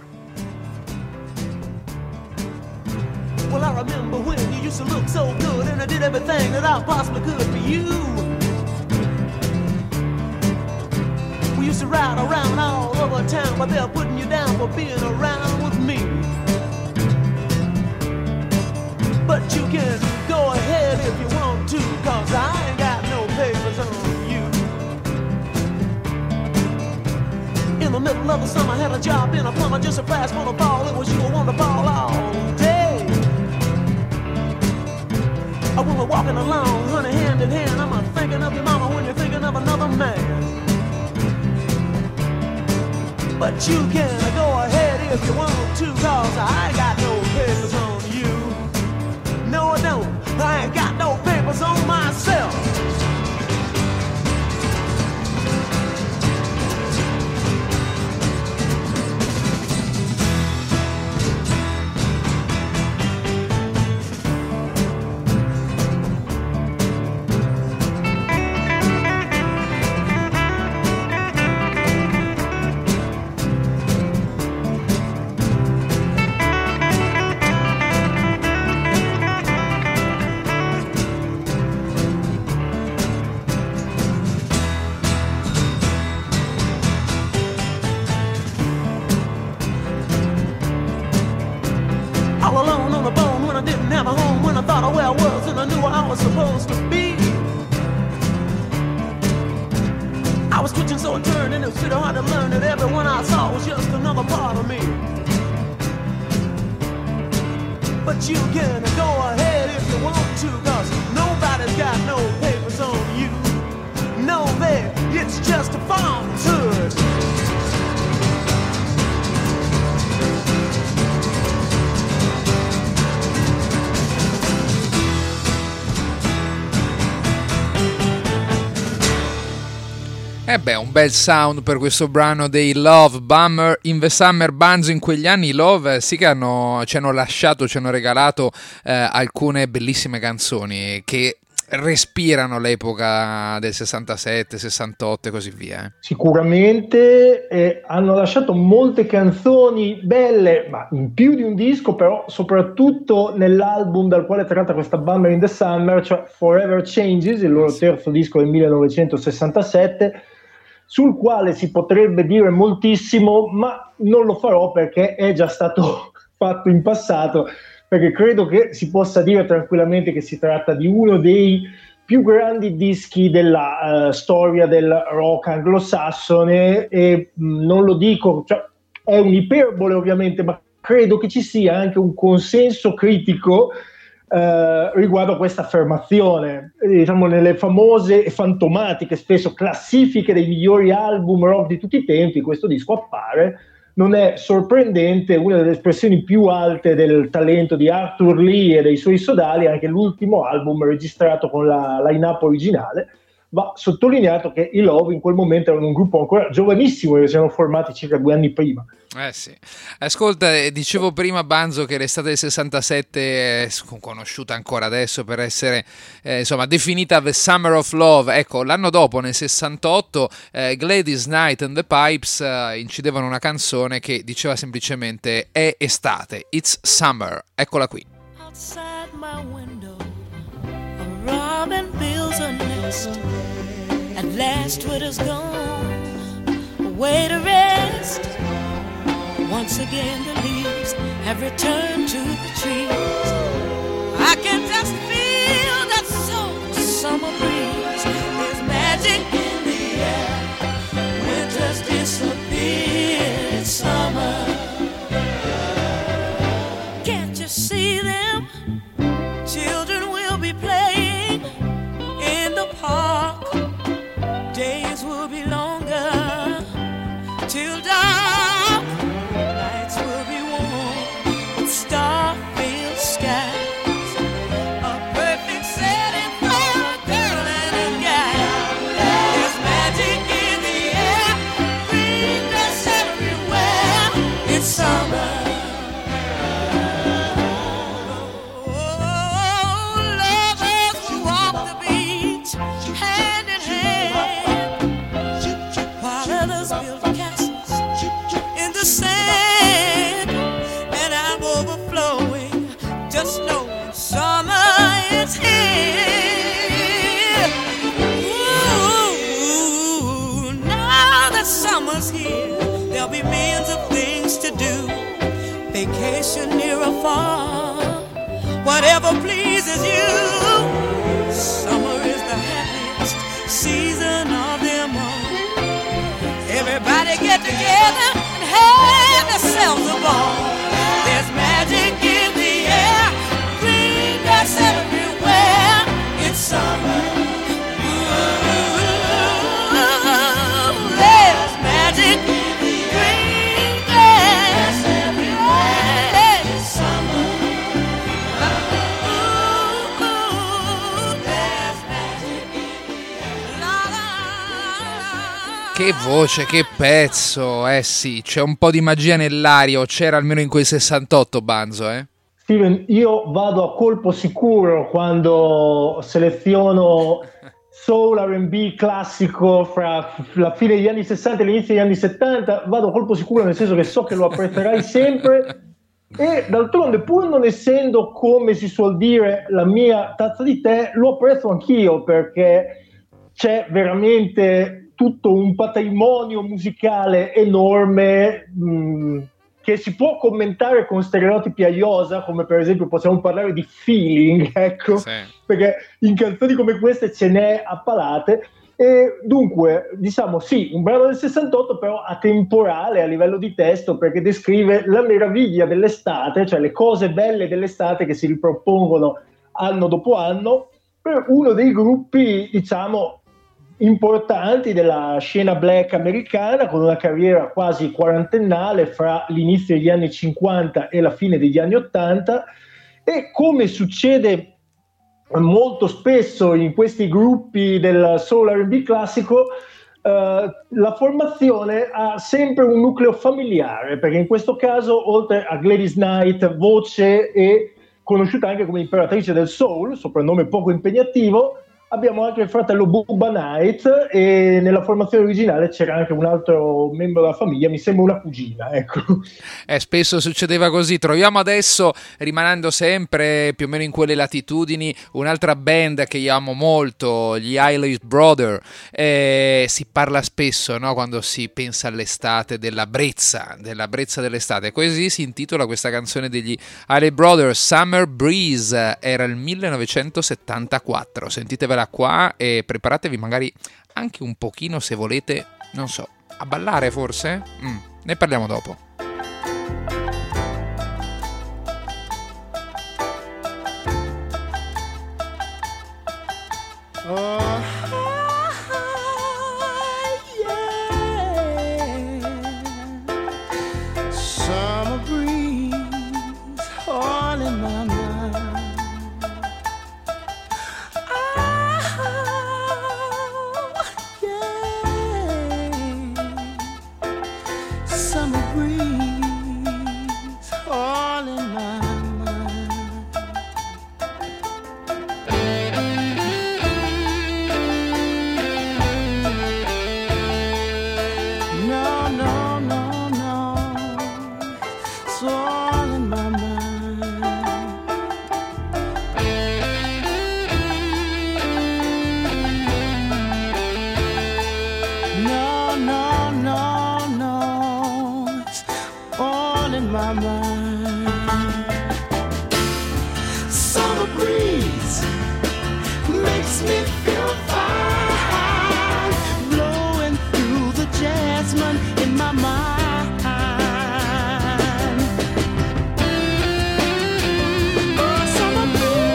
Well, I remember when you used to look so good and I did everything that I possibly could for you. We used to ride around all over town, but they're putting you down for being around with me. But you can go ahead if you want to, cause I ain't got no papers on you. In the middle of the summer, I had a job in a plumber, just a flash on the ball. It was you who wanted to ball all day. When we're walking along, honey, hand in hand, I'm a thinking of your mama when you're thinking of another man. But you can go ahead if you want to, cause I ain't got no papers on you. No, I don't. I ain't got no papers on myself. Supposed to be. I was twitching so it turned and it was pretty hard to learn that everyone I saw was just another part of me. But you can go ahead if you want to, cause nobody's got no papers on you. No, there, it's just a falsehood. Un bel sound per questo brano dei Love, Bummer in the Summer. Banzo, in quegli anni i Love sì che ci hanno lasciato, ci hanno regalato alcune bellissime canzoni che respirano l'epoca del 67, 68 e così via. Sicuramente hanno lasciato molte canzoni belle, ma in più di un disco, però soprattutto nell'album dal quale è tratta questa Bummer in the Summer, cioè Forever Changes, il loro terzo disco del 1967, sul quale si potrebbe dire moltissimo, ma non lo farò perché è già stato fatto in passato, perché credo che si possa dire tranquillamente che si tratta di uno dei più grandi dischi della storia del rock anglosassone, e non lo dico, cioè, è un'iperbole ovviamente, ma credo che ci sia anche un consenso critico riguardo a questa affermazione. Diciamo, nelle famose e fantomatiche spesso classifiche dei migliori album rock di tutti i tempi questo disco appare. Non è sorprendente, una delle espressioni più alte del talento di Arthur Lee e dei suoi sodali, anche l'ultimo album registrato con la line-up originale, va sottolineato che i Love in quel momento erano un gruppo ancora giovanissimo e si erano formati circa 2 anni prima. Sì. Ascolta, dicevo prima, Banzo, che l'estate del 67 è conosciuta ancora adesso per essere insomma definita The Summer of Love. Ecco, l'anno dopo, nel 68, Gladys Knight and the Pipes incidevano una canzone che diceva semplicemente è estate, it's summer. Eccola qui. Outside my window, a robin builds a nest. At last winter's gone, away to rest. Once again the leaves have returned to the trees. I can just feel that soft summer breeze. There's magic in the air. Winter's disappeared, it's summer. Can't you see them? Children will be playing in the park. Days will be longer till dark. Nights will be warm with star-filled skies. A perfect setting for a girl and a guy. There's magic in the air, green grass everywhere. It's summer. Vacation near or far, whatever pleases you. Summer is the happiest season of them all. Everybody get together and have themselves a ball. There's magic in the air, green grass everywhere. It's summer. Ooh, there's magic in the green grass everywhere. Che voce, che pezzo, sì, c'è un po' di magia nell'aria, o c'era almeno in quel 68, Banzo, Steven, io vado a colpo sicuro quando seleziono soul R&B classico fra la fine degli anni 60 e l'inizio degli anni 70, vado a colpo sicuro nel senso che so che lo apprezzerai sempre e d'altronde, pur non essendo, come si suol dire, la mia tazza di tè, lo apprezzo anch'io perché c'è veramente tutto un patrimonio musicale enorme che si può commentare con stereotipi a iosa, come per esempio possiamo parlare di feeling, ecco, sì. Perché in canzoni come queste ce n'è a palate. E dunque, diciamo sì, un brano del 68 però atemporale a livello di testo, perché descrive la meraviglia dell'estate, cioè le cose belle dell'estate che si ripropongono anno dopo anno, per uno dei gruppi, diciamo, importanti della scena black americana, con una carriera quasi quarantennale fra l'inizio degli anni 50 e la fine degli anni 80, e come succede molto spesso in questi gruppi del soul R&B classico, la formazione ha sempre un nucleo familiare, perché in questo caso, oltre a Gladys Knight, voce e conosciuta anche come imperatrice del soul, soprannome poco impegnativo, abbiamo anche il fratello Bubba Knight, e nella formazione originale c'era anche un altro membro della famiglia, mi sembra una cugina, ecco. Spesso succedeva così. Troviamo adesso, rimanendo sempre più o meno in quelle latitudini, un'altra band che io amo molto, gli Eilish Brothers. Si parla spesso, no, quando si pensa all'estate, della brezza dell'estate. Così si intitola questa canzone degli Eilish Brothers, Summer Breeze. Era il 1974. Sentitevela qua e preparatevi magari anche un pochino, se volete, non so, a ballare forse? Ne parliamo dopo. Summer breeze all in my mind. it's all in my mind. No, no, no, no, it's all in my mind. Summer breeze makes me feel fine, blowing through the jasmine in my mind. Oh, summer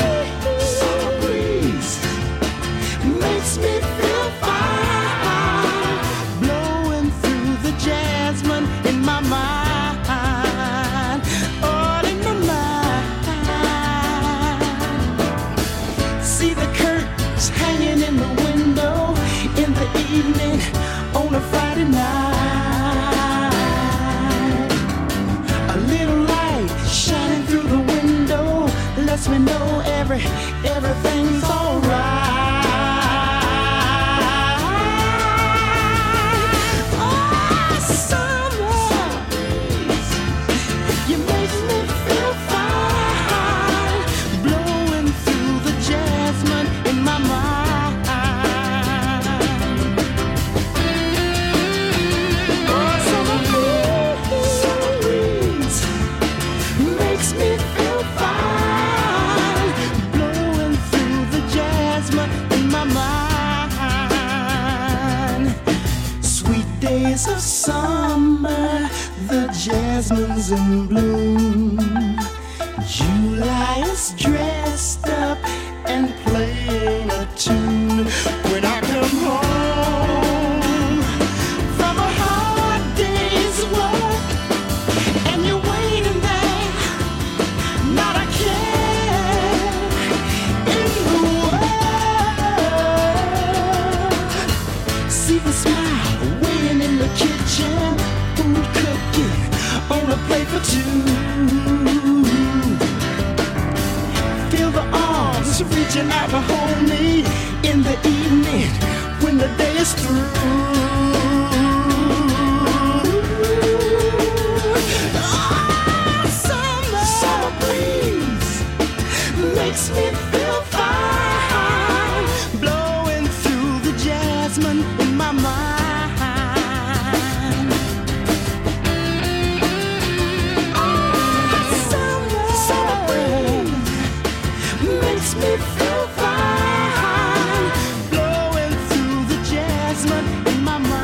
breeze makes me feel fine, blowing through the jasmine in my mind. All in my mind. See the curtains hanging in the window in the evening on a Friday night. A little light shining through the window lets me know everything's alright. Oh, summer, you make me feel fine, blowing through the jasmine in my mind. Oh, summer breeze makes me feel fine, blowing through the jasmine in my mind. Sweet days of summer, the jasmine's in bloom. July is dressed up and playing a tune. When I come home from a hard day's work and you're waiting there, not a care in the world. See the smile waiting in the kitchen, food cooking on a plate for two. Feel the arms reaching out to hold me in the evening when the day is through. Oh, summer breeze makes me feel fine, blowing through the jasmine in my mind. Summer breeze makes me feel fine, blowing through the jasmine in my mind.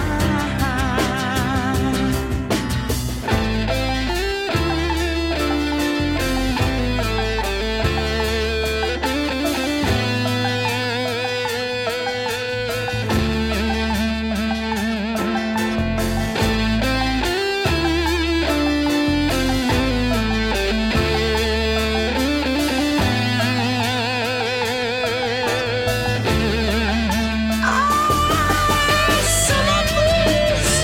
Summer breeze.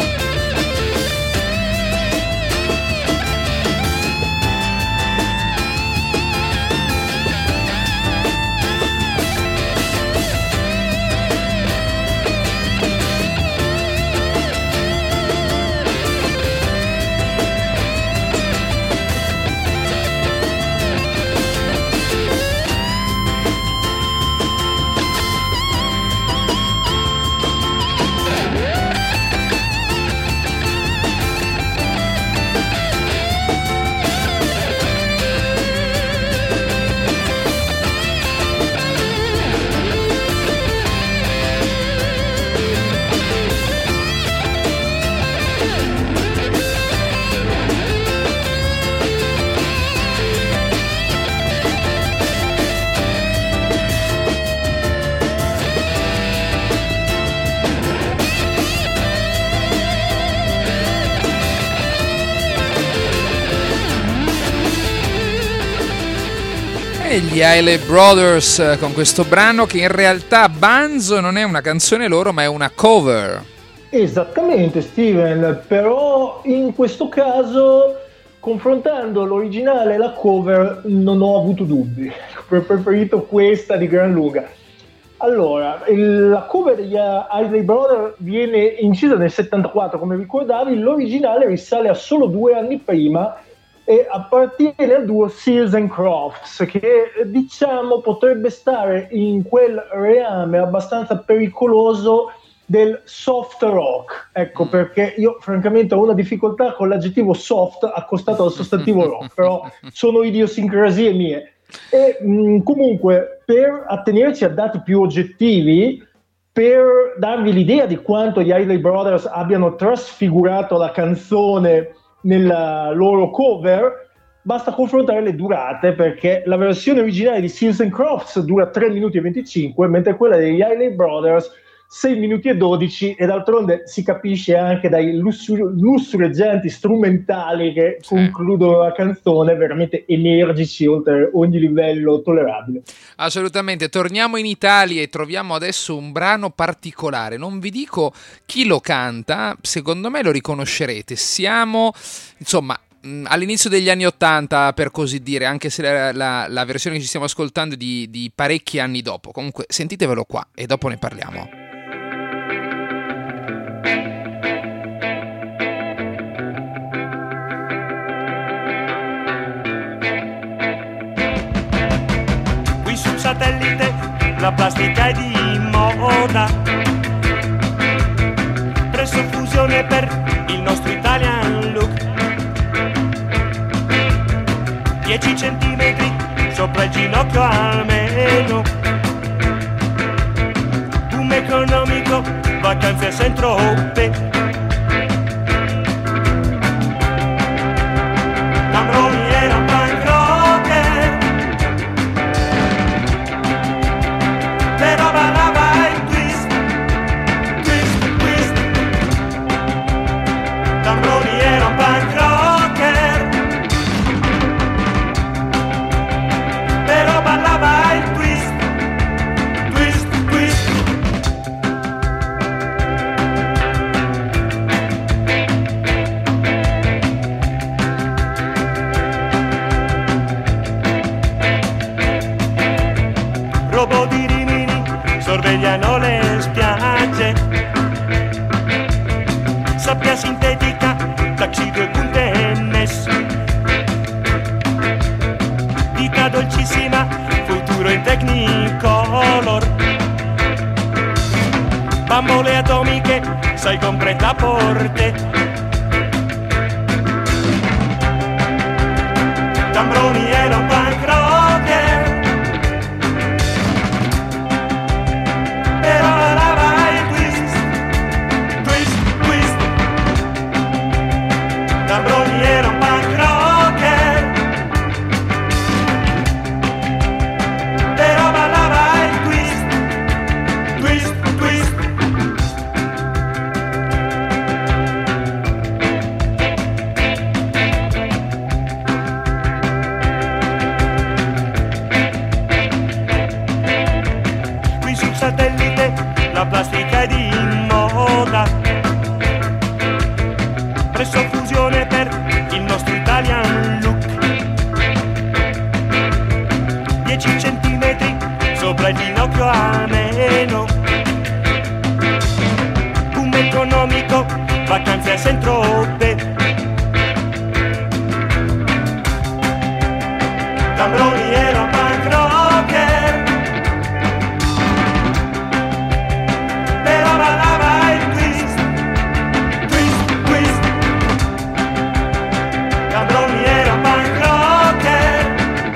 E gli Isley Brothers con questo brano che in realtà Banzo non è una canzone loro ma è una cover. Esattamente Steven, però in questo caso confrontando l'originale e la cover non ho avuto dubbi, ho preferito questa di gran lunga. Allora, la cover degli Isley Brothers viene incisa nel 74 come ricordavi, l'originale risale a solo 2 anni prima e a partire dal duo Seals and Crofts, che diciamo potrebbe stare in quel reame abbastanza pericoloso del soft rock. Ecco perché io francamente ho una difficoltà con l'aggettivo soft accostato al sostantivo rock, però sono idiosincrasie mie. E comunque, per attenerci a dati più oggettivi, per darvi l'idea di quanto gli Isley Brothers abbiano trasfigurato la canzone nella loro cover, basta confrontare le durate, perché la versione originale di Seals and Crofts dura 3 minuti e 25, mentre quella degli Isley Brothers 6 minuti e 12, e d'altronde si capisce anche dai lussureggianti strumentali che concludono la canzone, veramente energici oltre ogni livello tollerabile. Assolutamente. Torniamo in Italia e troviamo adesso un brano particolare. Non vi dico chi lo canta, secondo me lo riconoscerete. Siamo, insomma, all'inizio degli anni '80, per così dire, anche se la versione che ci stiamo ascoltando è di parecchi anni dopo. Comunque sentitevelo qua e dopo ne parliamo. Satellite, la plastica è di moda. Presso fusione per il nostro Italian look. 10 centimetri sopra il ginocchio almeno. Un economico, vacanze senza troppe. Tambroni era un punk rocker, però ballava il twist, twist, twist. Tambroni era un punk rocker, però ballava il twist, twist, twist. Robot di Rimini sorvegliano le spiagge. Sabbia sintetica, taxi 2 punte NS. Vita dolcissima, futuro in Technicolor. Bambole atomiche, sai con prêt-à-porter. Tambroni era un punk rocker, però ballava il twist, twist, twist. Tambroni era un punk rocker, però ballava il twist, twist, twist. Qui sul satellite la plastica è di moda. Presso fusione per il nostro Italian look. 10 centimetri sopra il ginocchio almeno. Un economico, vacanze senza troppe. Tambroni era un punk rocker, però ballava il twist, twist, twist. Tambroni era un punk rocker,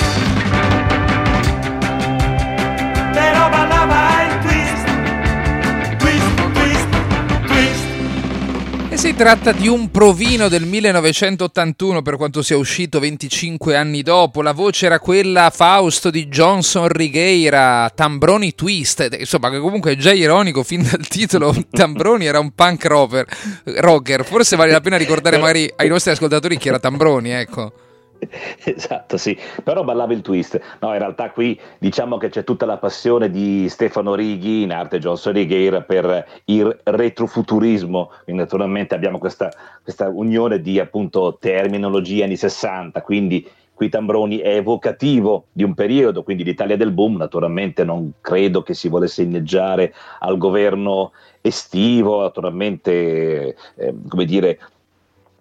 però ballava il twist, twist, twist, twist. E si tratta di un provino del 1981, per quanto sia uscito 25 anni dopo. La voce era quella Fausto di Johnson Righeira, Tambroni Twist, insomma, che comunque è già ironico fin dal titolo. Tambroni era un punk rocker. Forse vale la pena ricordare magari ai nostri ascoltatori chi era Tambroni, ecco. Esatto, sì, però ballava il twist. No, in realtà qui diciamo che c'è tutta la passione di Stefano Righi, in arte Johnson Righeira, per il retrofuturismo. Quindi naturalmente abbiamo questa unione di appunto terminologie anni 60, quindi qui Tambroni è evocativo di un periodo, quindi l'Italia del boom. Naturalmente non credo che si volesse inneggiare al governo estivo, naturalmente come dire,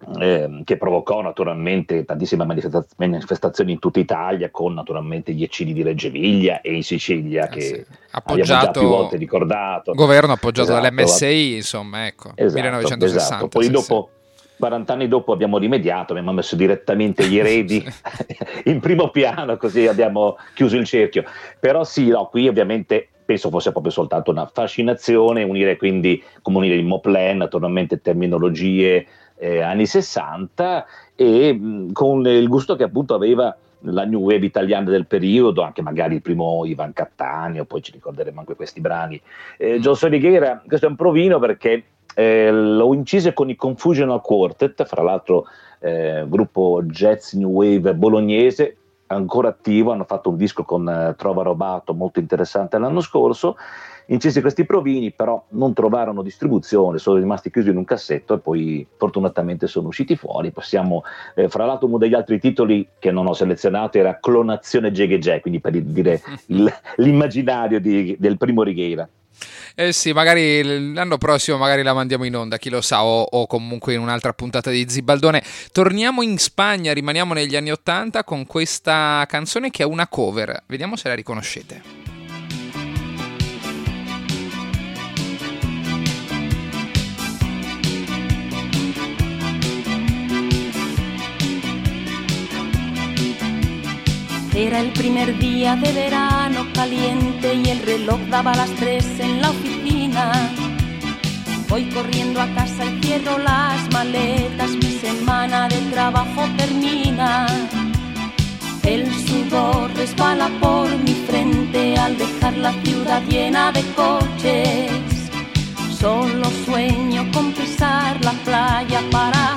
che provocò naturalmente tantissime manifestazioni in tutta Italia, con naturalmente gli eccidi di Reggio Emilia e in Sicilia, che sì. abbiamo già più volte ricordato. Governo appoggiato Esatto. dall'MSI, insomma, ecco, Esatto, 1960. esatto. Poi dopo, 40 anni dopo, abbiamo rimediato, abbiamo messo direttamente gli eredi in primo piano, così abbiamo chiuso il cerchio. Però sì, no, qui ovviamente penso fosse proprio soltanto una fascinazione, unire il Moplen, naturalmente terminologie anni 60, e con il gusto che appunto aveva la new wave italiana del periodo, anche magari il primo Ivan Cattaneo, poi ci ricorderemo anche questi brani. Johnson Righiera, questo è un provino perché l'ho incise con i Confusional Quartet, fra l'altro gruppo jazz new wave bolognese, ancora attivo, hanno fatto un disco con Trova Robato molto interessante l'anno scorso. Incisi questi provini, però non trovarono distribuzione, sono rimasti chiusi in un cassetto e poi fortunatamente sono usciti fuori. Possiamo, fra l'altro, uno degli altri titoli che non ho selezionato era Clonazione Jeghe, quindi per dire l'immaginario del primo Righiera. Sì, magari l'anno prossimo magari la mandiamo in onda, chi lo sa, o comunque in un'altra puntata di Zibaldone. Torniamo in Spagna, rimaniamo negli anni '80 con questa canzone che è una cover, vediamo se la riconoscete. Era el primer día de verano caliente y el reloj daba las 3 en la oficina. Voy corriendo a casa y cierro las maletas, mi semana de trabajo termina. El sudor resbala por mi frente al dejar la ciudad llena de coches. Solo sueño con pisar la playa para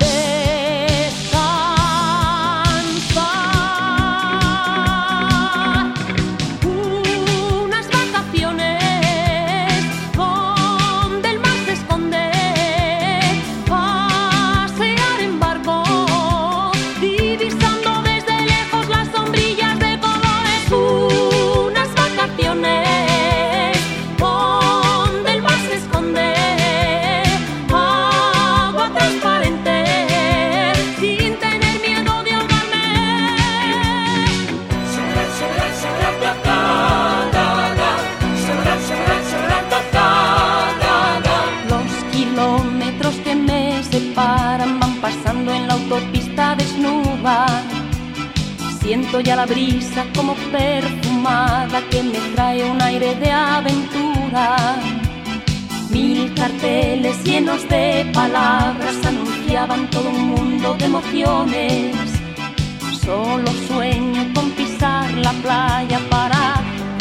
siento ya la brisa como perfumada que me trae un aire de aventura. 1000 carteles llenos de palabras anunciaban todo un mundo de emociones. Solo sueño con pisar la playa para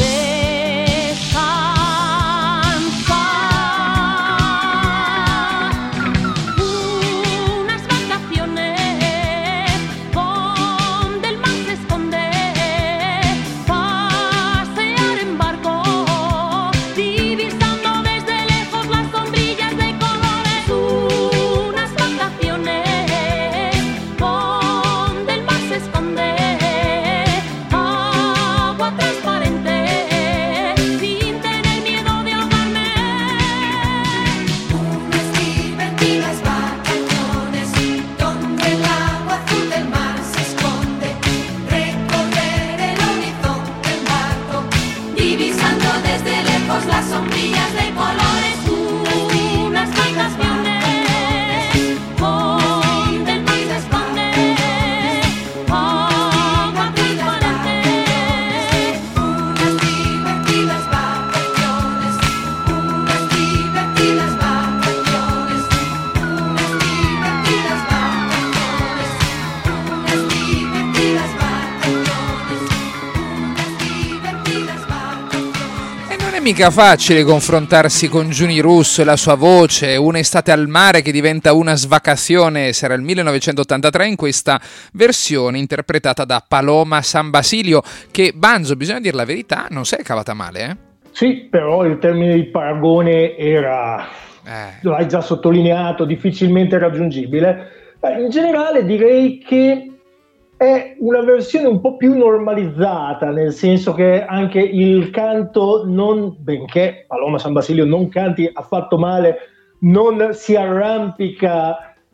mica facile confrontarsi con Giuni Russo e la sua voce, un'estate al mare che diventa una svacazione, sarà il 1983 in questa versione interpretata da Paloma San Basilio, che Banzo, bisogna dire la verità, non si è cavata male, eh? Sì, però il termine di paragone era, lo hai già sottolineato, difficilmente raggiungibile. In generale direi che è una versione un po' più normalizzata, nel senso che anche il canto, benché Paloma San Basilio non canti affatto male, non si arrampica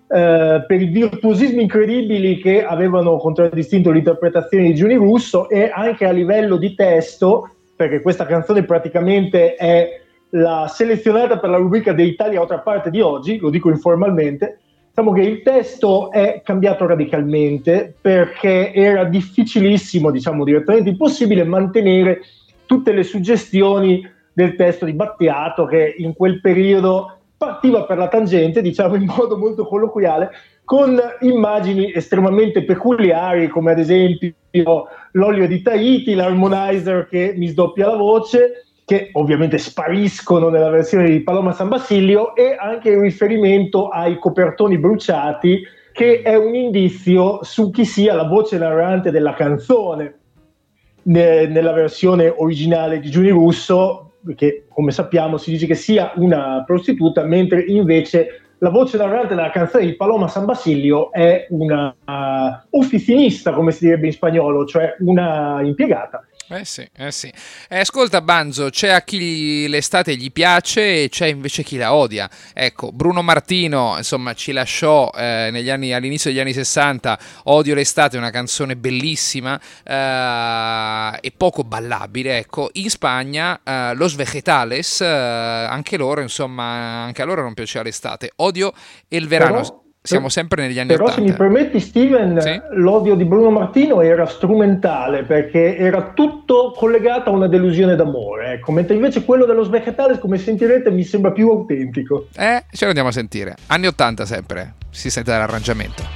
per i virtuosismi incredibili che avevano contraddistinto l'interpretazione di Giuni Russo, e anche a livello di testo, perché questa canzone praticamente è la selezionata per la rubrica dell'Italia Otra Parte di oggi, lo dico informalmente. Diciamo che il testo è cambiato radicalmente perché era difficilissimo, diciamo direttamente impossibile, mantenere tutte le suggestioni del testo di Battiato, che in quel periodo partiva per la tangente, diciamo in modo molto colloquiale, con immagini estremamente peculiari, come ad esempio l'olio di Tahiti, l'harmonizer che mi sdoppia la voce, che ovviamente spariscono nella versione di Paloma San Basilio, e anche il riferimento ai copertoni bruciati, che è un indizio su chi sia la voce narrante della canzone nella versione originale di Giuni Russo, che come sappiamo si dice che sia una prostituta, mentre invece la voce narrante della canzone di Paloma San Basilio è una officinista, come si direbbe in spagnolo, cioè una impiegata. Sì. Ascolta Banzo, c'è a chi l'estate gli piace e c'è invece chi la odia. Ecco, Bruno Martino, insomma, ci lasciò all'inizio degli anni 60, Odio l'estate, una canzone bellissima e poco ballabile. Ecco, in Spagna Los Vegetales, anche loro, insomma, anche a loro non piaceva l'estate. Odio el verano. Siamo sempre negli anni 80. Però se mi permetti, Steven, sì? L'odio di Bruno Martino era strumentale perché era tutto collegato a una delusione d'amore, ecco, mentre invece quello dello Vegetales, come sentirete, mi sembra più autentico. Ce lo andiamo a sentire. Anni 80 sempre, si sente dall'arrangiamento.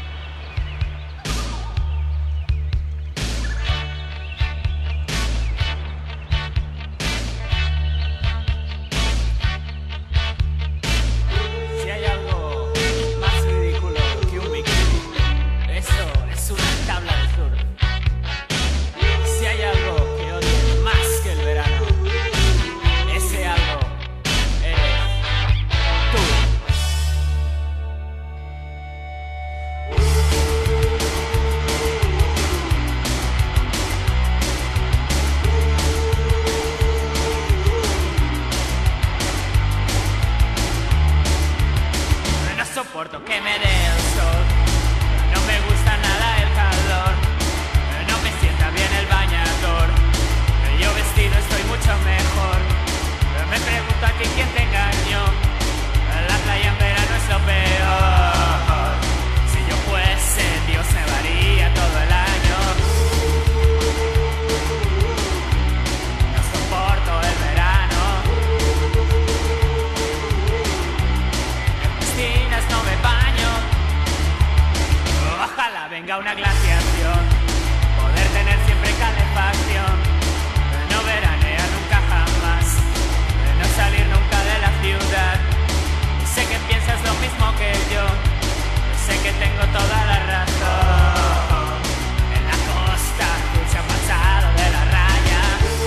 Una glaciación, poder tener siempre calefacción, no veranear nunca jamás, no salir nunca de la ciudad. Sé que piensas lo mismo que yo, sé que tengo toda la razón. En la costa azul se ha pasado de la raya.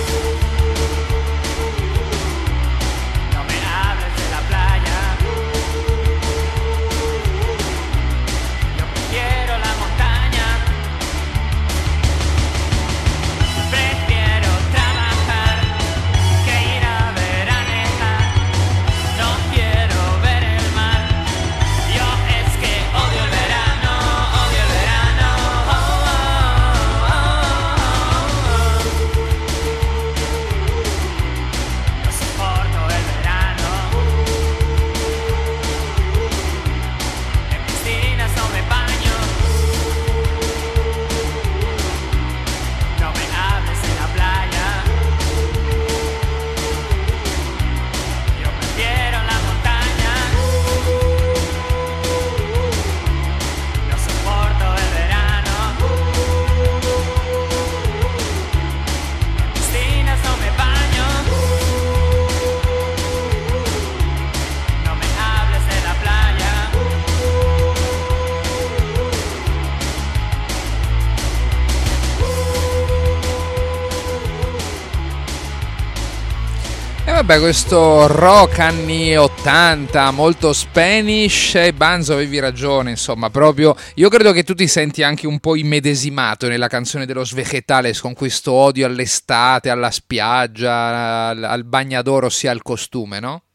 No me hables de la playa. Yo prefiero la montaña. Vabbè, questo rock anni 80, molto Spanish, e Banzo, avevi ragione, insomma, proprio io credo che tu ti senti anche un po' immedesimato nella canzone dello Vegetales, con questo odio all'estate, alla spiaggia, al bagnador, ossia al costume, no?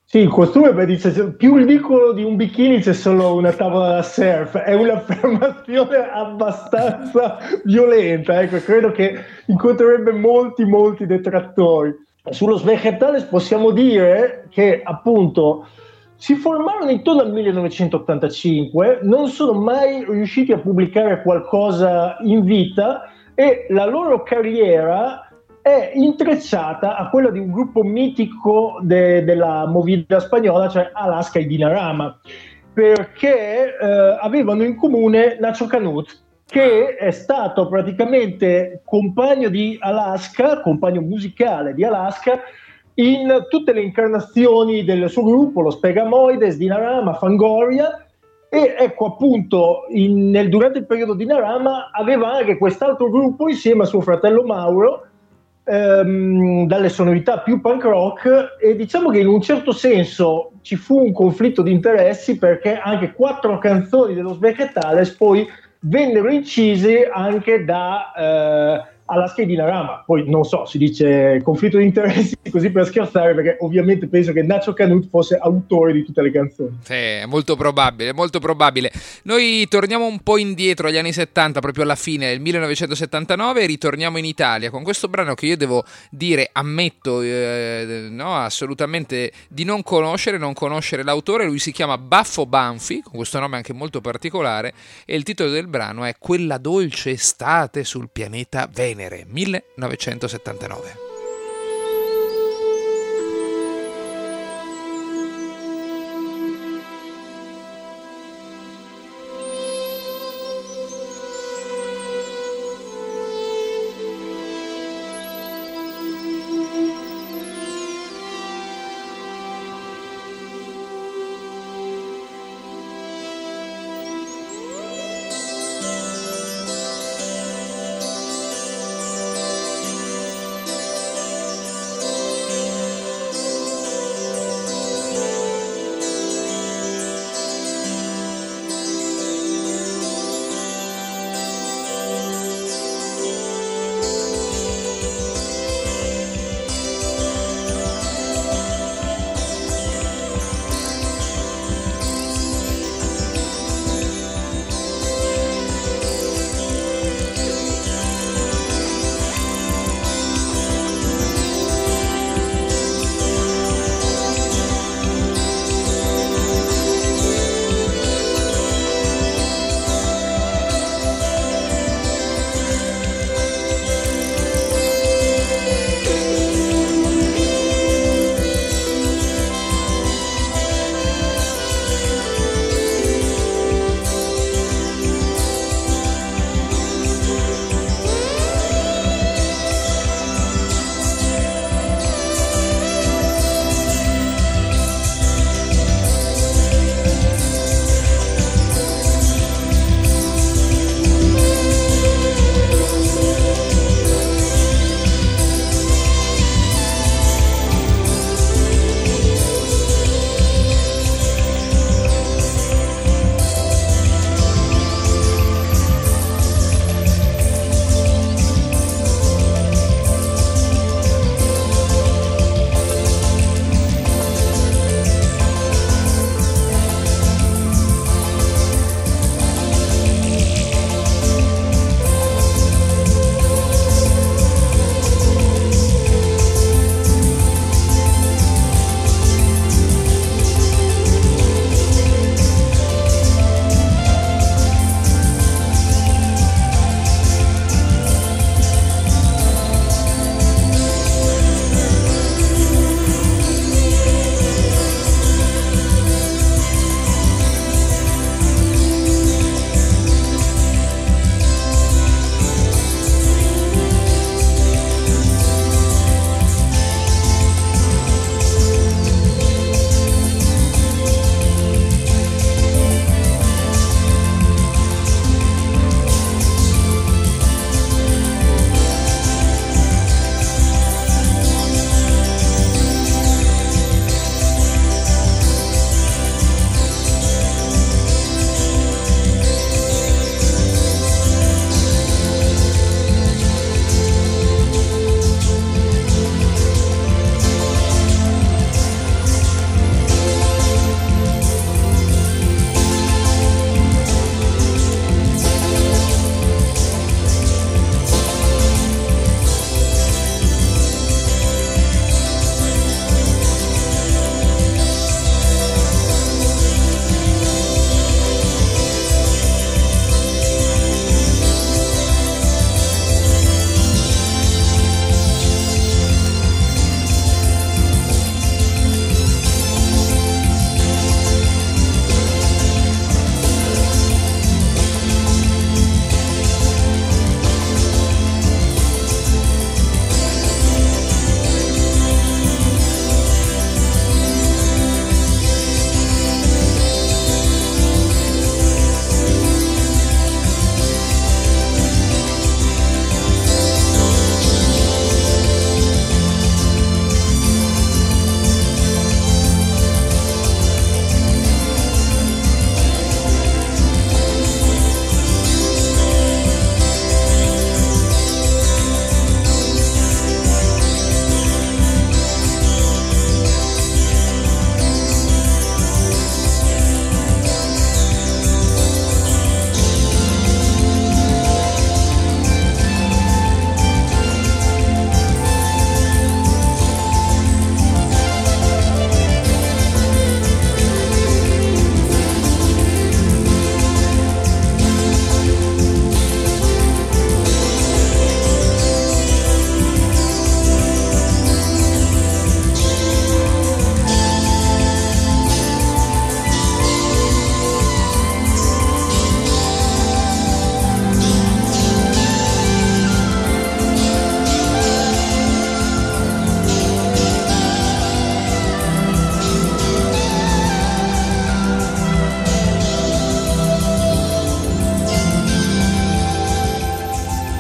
Sì, il costume, beh, dice, più ridicolo di un bikini c'è solo una tavola da surf, è un'affermazione abbastanza violenta, ecco, credo che incontrerebbe molti detrattori. Sullo Vegetales possiamo dire che appunto si formarono intorno al 1985, non sono mai riusciti a pubblicare qualcosa in vita e la loro carriera è intrecciata a quella di un gruppo mitico della movida spagnola, cioè Alaska e Dinarama, perché avevano in comune Nacho Canut, che è stato praticamente compagno di Alaska, compagno musicale di Alaska, in tutte le incarnazioni del suo gruppo, lo Spegamoides, Dinarama, Fangoria. E ecco appunto durante il periodo di Dinarama aveva anche quest'altro gruppo insieme a suo fratello Mauro, dalle sonorità più punk rock, e diciamo che in un certo senso ci fu un conflitto di interessi perché anche 4 canzoni dello Vegetales poi vennero incise anche da Alaska e Dinarama. Poi non so, si dice conflitto di interessi così per scherzare, perché ovviamente penso che Nacho Canut fosse autore di tutte le canzoni. Sì, è molto probabile, molto probabile. Noi torniamo un po' indietro agli anni 70, proprio alla fine del 1979, e ritorniamo in Italia con questo brano che io devo dire, ammetto no, assolutamente di non conoscere l'autore. Lui si chiama Baffo Banfi, con questo nome anche molto particolare, e il titolo del brano è Quella dolce estate sul pianeta Venere, 1979.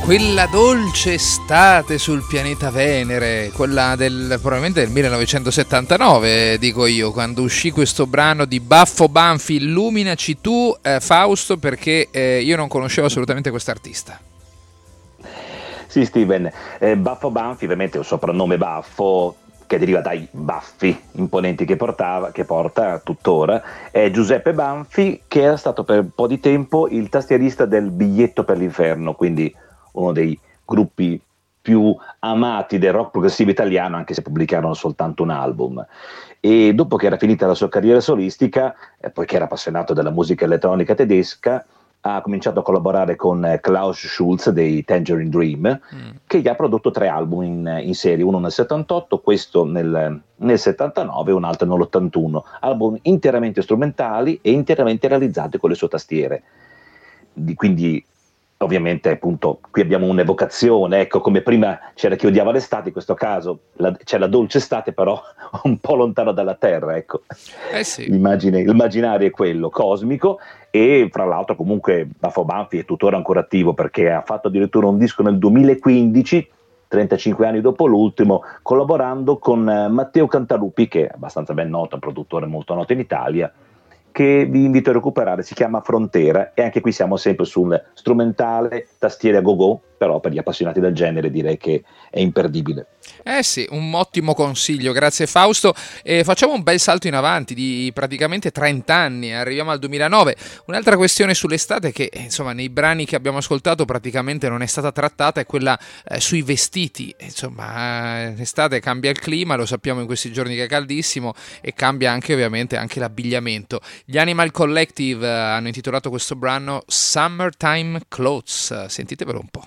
Quella dolce estate sul pianeta Venere, quella probabilmente del 1979, dico io, quando uscì questo brano di Baffo Banfi. Illuminaci tu, Fausto, perché io non conoscevo assolutamente quest'artista. Sì, Steven, Baffo Banfi ovviamente è un soprannome baffo che deriva dai baffi imponenti che porta tuttora. È Giuseppe Banfi, che era stato per un po' di tempo il tastierista del Biglietto per l'Inferno, quindi uno dei gruppi più amati del rock progressivo italiano, anche se pubblicarono soltanto un album. E dopo che era finita la sua carriera solistica, poiché era appassionato della musica elettronica tedesca, ha cominciato a collaborare con Klaus Schulze dei Tangerine Dream, che gli ha prodotto 3 album in serie, uno nel 78, questo nel 79 e un altro nell'81, album interamente strumentali e interamente realizzati con le sue tastiere. Quindi ovviamente appunto qui abbiamo un'evocazione, ecco, come prima c'era chi odiava l'estate, in questo caso c'è la dolce estate, però un po' lontano dalla terra, ecco. Sì. L'immaginario è quello cosmico. E fra l'altro comunque Baffo Banfi è tuttora ancora attivo, perché ha fatto addirittura un disco nel 2015, 35 anni dopo l'ultimo, collaborando con Matteo Cantalupi, che è abbastanza ben noto, un produttore molto noto in Italia, che vi invito a recuperare, si chiama Frontera, e anche qui siamo sempre sul strumentale, tastiere a go-go, però per gli appassionati del genere direi che è imperdibile. Sì, un ottimo consiglio, grazie Fausto. Facciamo un bel salto in avanti di praticamente 30 anni, arriviamo al 2009. Un'altra questione sull'estate che insomma nei brani che abbiamo ascoltato praticamente non è stata trattata è quella sui vestiti. Insomma, l'estate cambia il clima, lo sappiamo in questi giorni che è caldissimo, e cambia anche ovviamente anche l'abbigliamento. Gli Animal Collective hanno intitolato questo brano Summertime Clothes, sentitevelo un po'.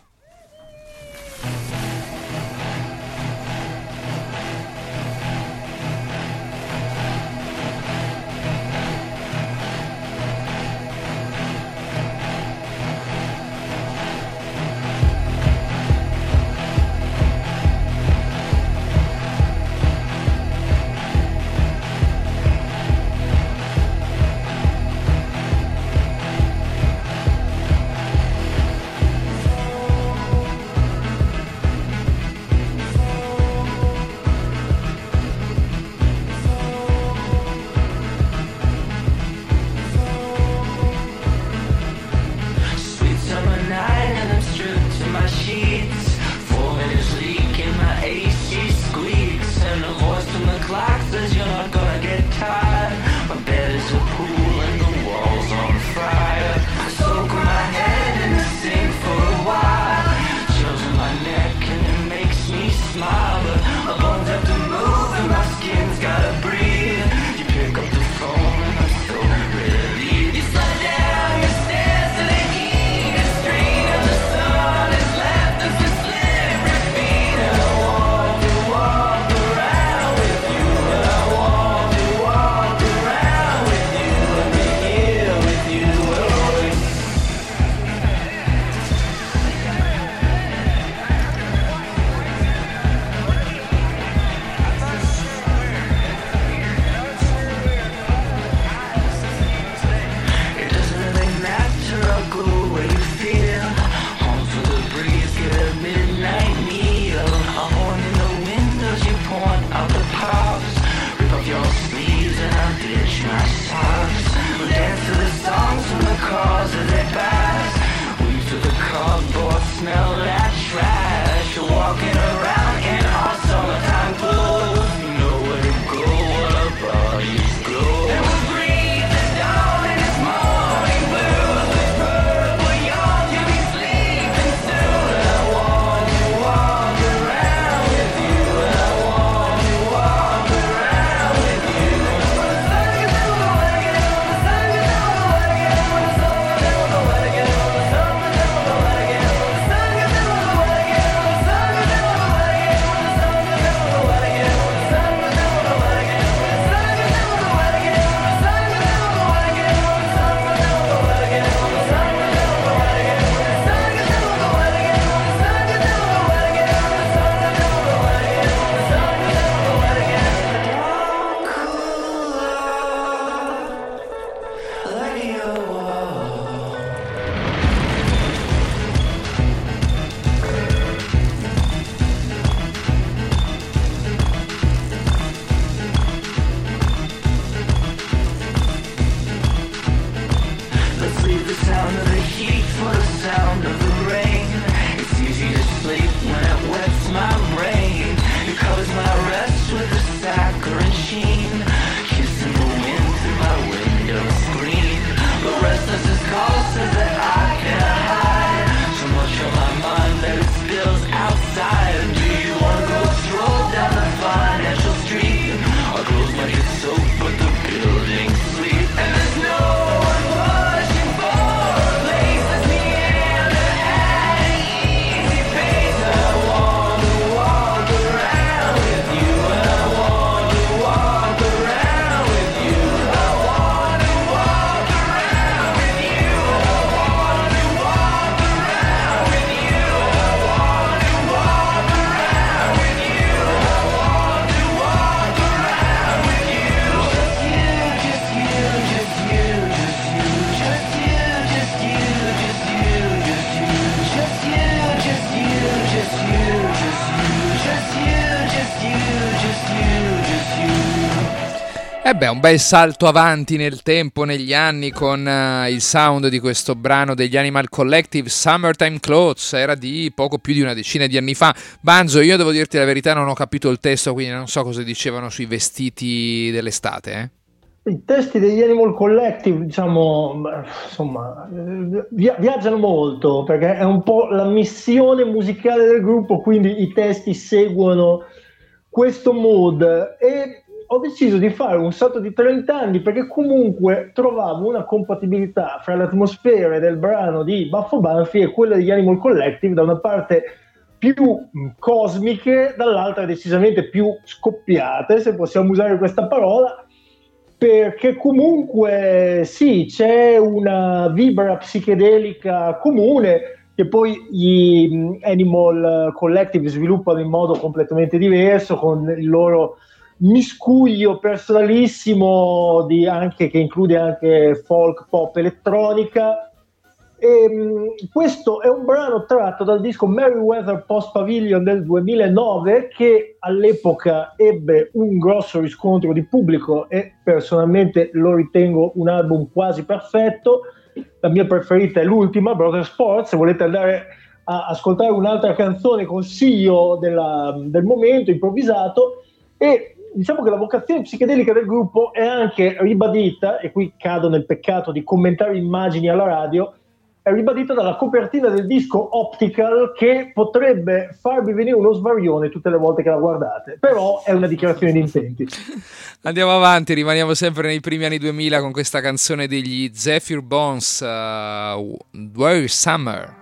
Un bel salto avanti nel tempo, negli anni, con il sound di questo brano degli Animal Collective, Summertime Clothes, era di poco più di una decina di anni fa. Banzo, io devo dirti la verità, non ho capito il testo, quindi non so cosa dicevano sui vestiti dell'estate. I testi degli Animal Collective, diciamo, insomma, viaggiano molto, perché è un po' la missione musicale del gruppo, quindi i testi seguono questo mood, e ho deciso di fare un salto di 30 anni perché comunque trovavo una compatibilità fra le atmosfere del brano di Baffo Banfi e quella degli Animal Collective, da una parte più cosmiche, dall'altra decisamente più scoppiate, se possiamo usare questa parola, perché comunque sì, c'è una vibra psichedelica comune che poi gli Animal Collective sviluppano in modo completamente diverso, con il loro miscuglio personalissimo che include anche folk, pop, elettronica. E questo è un brano tratto dal disco Merryweather Post Pavilion del 2009, che all'epoca ebbe un grosso riscontro di pubblico e personalmente lo ritengo un album quasi perfetto. La mia preferita è l'ultima, Brother Sports. Se volete andare a ascoltare un'altra canzone, consiglio del momento, improvvisato. E diciamo che la vocazione psichedelica del gruppo è anche ribadita, e qui cado nel peccato di commentare immagini alla radio, è ribadita dalla copertina del disco Optical, che potrebbe farvi venire uno svarione tutte le volte che la guardate, però è una dichiarazione di intenti. Andiamo avanti, rimaniamo sempre nei primi anni 2000 con questa canzone degli Zephyr Bones, Where is Summer?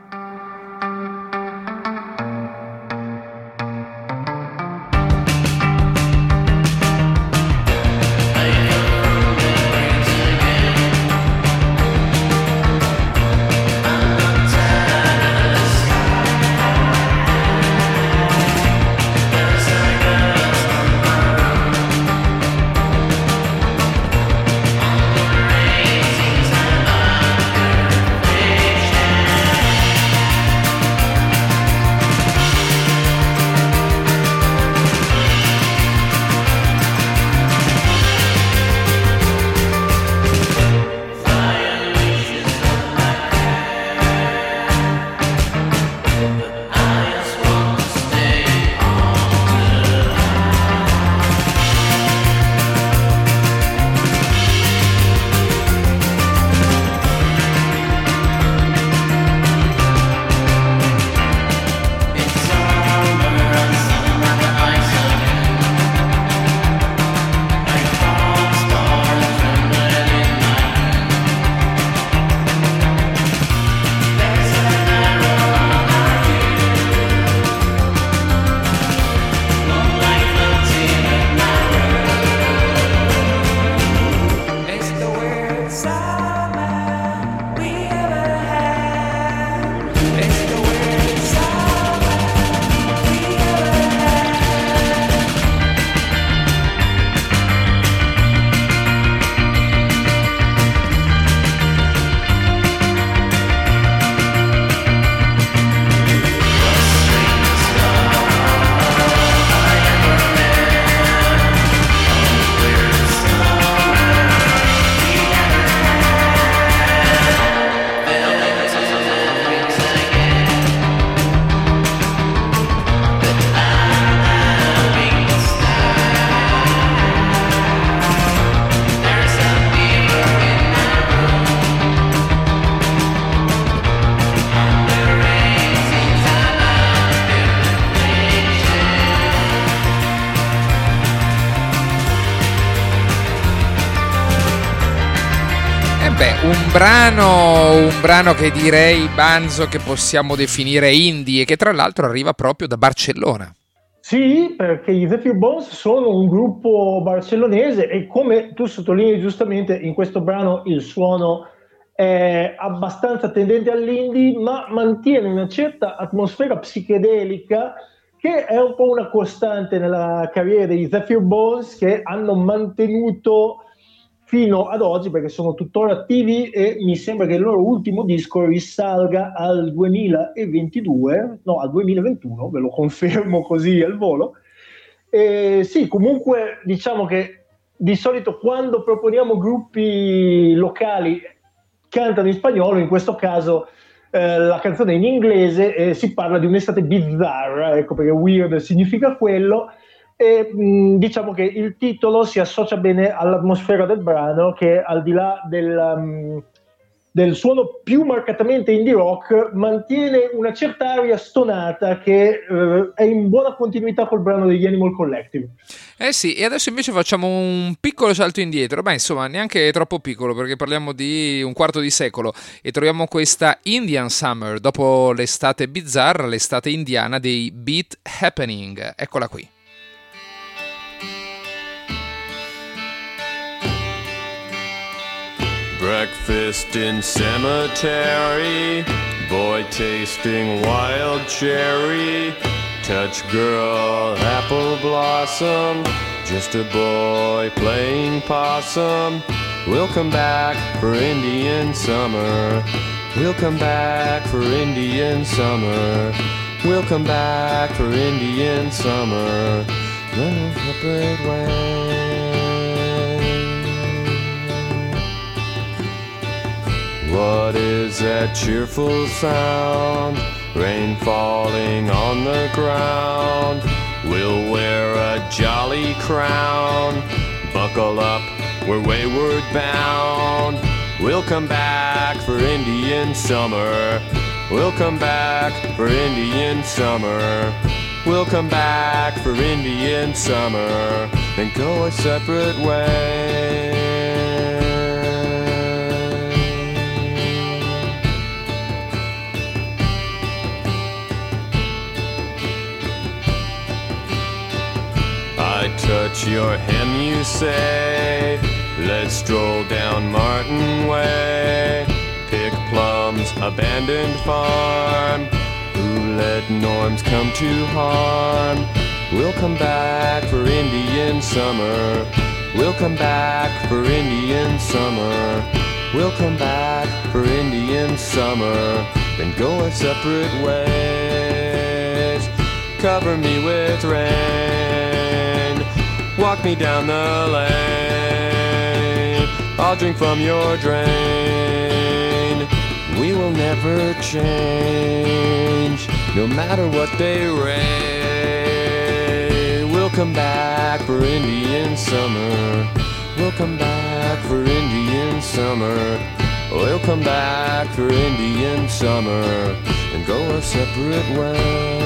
Un brano che direi, Banzo, che possiamo definire indie e che tra l'altro arriva proprio da Barcellona. Sì, perché i Zephyr Bones sono un gruppo barcellonese e, come tu sottolinei giustamente, in questo brano il suono è abbastanza tendente all'indie, ma mantiene una certa atmosfera psichedelica che è un po' una costante nella carriera degli Zephyr Bones, che hanno mantenuto fino ad oggi, perché sono tuttora attivi, e mi sembra che il loro ultimo disco risalga al 2022, no, al 2021, ve lo confermo così al volo. Sì, comunque diciamo che di solito quando proponiamo gruppi locali cantano in spagnolo, in questo caso la canzone è in inglese e si parla di un'estate bizzarra, ecco perché weird significa quello, e diciamo che il titolo si associa bene all'atmosfera del brano, che al di là del suono più marcatamente indie rock mantiene una certa aria stonata che è in buona continuità col brano degli Animal Collective. Eh sì, e adesso invece facciamo un piccolo salto indietro, beh insomma neanche troppo piccolo perché parliamo di un quarto di secolo e troviamo questa Indian Summer dopo l'estate bizzarra, l'estate indiana dei Beat Happening, eccola qui. Breakfast in cemetery, boy tasting wild cherry, touch girl apple blossom, just a boy playing possum. We'll come back for Indian summer, we'll come back for Indian summer, we'll come back for Indian summer, run a separate way. What is that cheerful sound? Rain falling on the ground. We'll wear a jolly crown. Buckle up, we're wayward bound. We'll come back for Indian summer. We'll come back for Indian summer. We'll come back for Indian summer and go a separate way. Touch your hem, you say. Let's stroll down Martin Way. Pick plums, abandoned farm. Who let norms come to harm? We'll come back for Indian summer. We'll come back for Indian summer. We'll come back for Indian summer. Then go our separate ways. Cover me with rain. Walk me down the lane. I'll drink from your drain. We will never change, no matter what they rain. We'll come back for Indian summer. We'll come back for Indian summer. We'll come back for Indian summer and go our separate ways.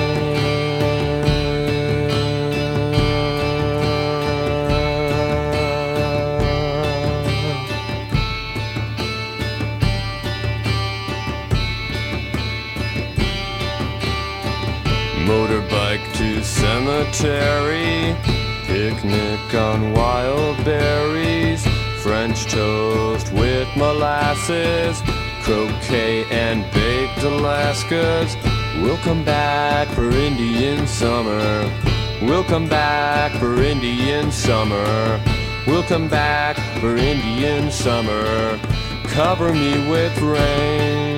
Motorbike to cemetery, picnic on wild berries, French toast with molasses, croquet and baked Alaskas. We'll come back for Indian summer. We'll come back for Indian summer. We'll come back for Indian summer. Cover me with rain.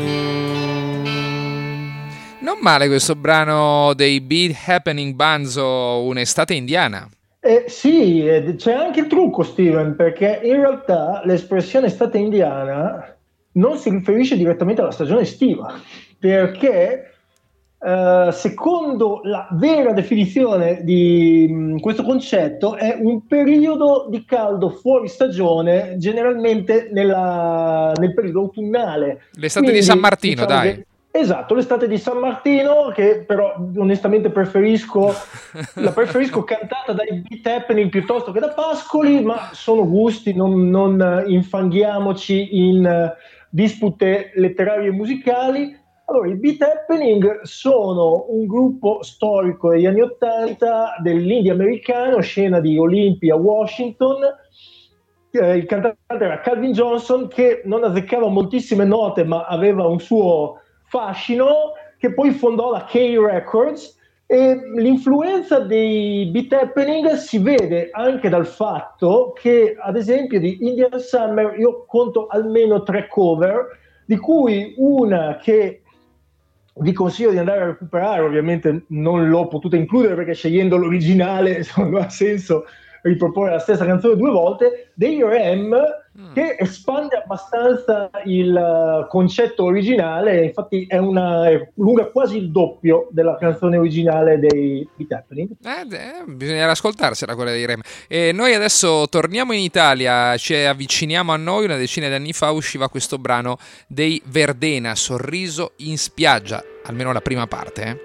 Non male questo brano dei Beat Happening Banzo, un'estate indiana. Sì, c'è anche il trucco, Steven, perché in realtà l'espressione estate indiana non si riferisce direttamente alla stagione estiva, perché secondo la vera definizione di questo concetto è un periodo di caldo fuori stagione, generalmente nel periodo autunnale. L'estate Quindi, di San Martino, diciamo dai. Esatto, l'estate di San Martino, che però onestamente preferisco cantata dai Beat Happening piuttosto che da Pascoli, ma sono gusti, non infanghiamoci in dispute letterarie e musicali. Allora, i Beat Happening sono un gruppo storico degli anni '80 dell'indie americano, scena di Olympia, Washington. Il cantante era Calvin Johnson, che non azzeccava moltissime note, ma aveva un suo fascino, che poi fondò la K Records, e l'influenza dei Beat Happening si vede anche dal fatto che, ad esempio, di Indian Summer io conto almeno 3 cover, di cui una che vi consiglio di andare a recuperare, ovviamente non l'ho potuta includere perché scegliendo l'originale non ha senso riproporre la stessa canzone 2 volte, dei Ram, che espande abbastanza il concetto originale, infatti è lunga quasi il doppio della canzone originale dei Beat Happening. Bisognerà ascoltarsela quella dei Ram. E noi adesso torniamo in Italia, ci avviciniamo a noi. Una decina di anni fa usciva questo brano dei Verdena, Sorriso in spiaggia, almeno la prima parte,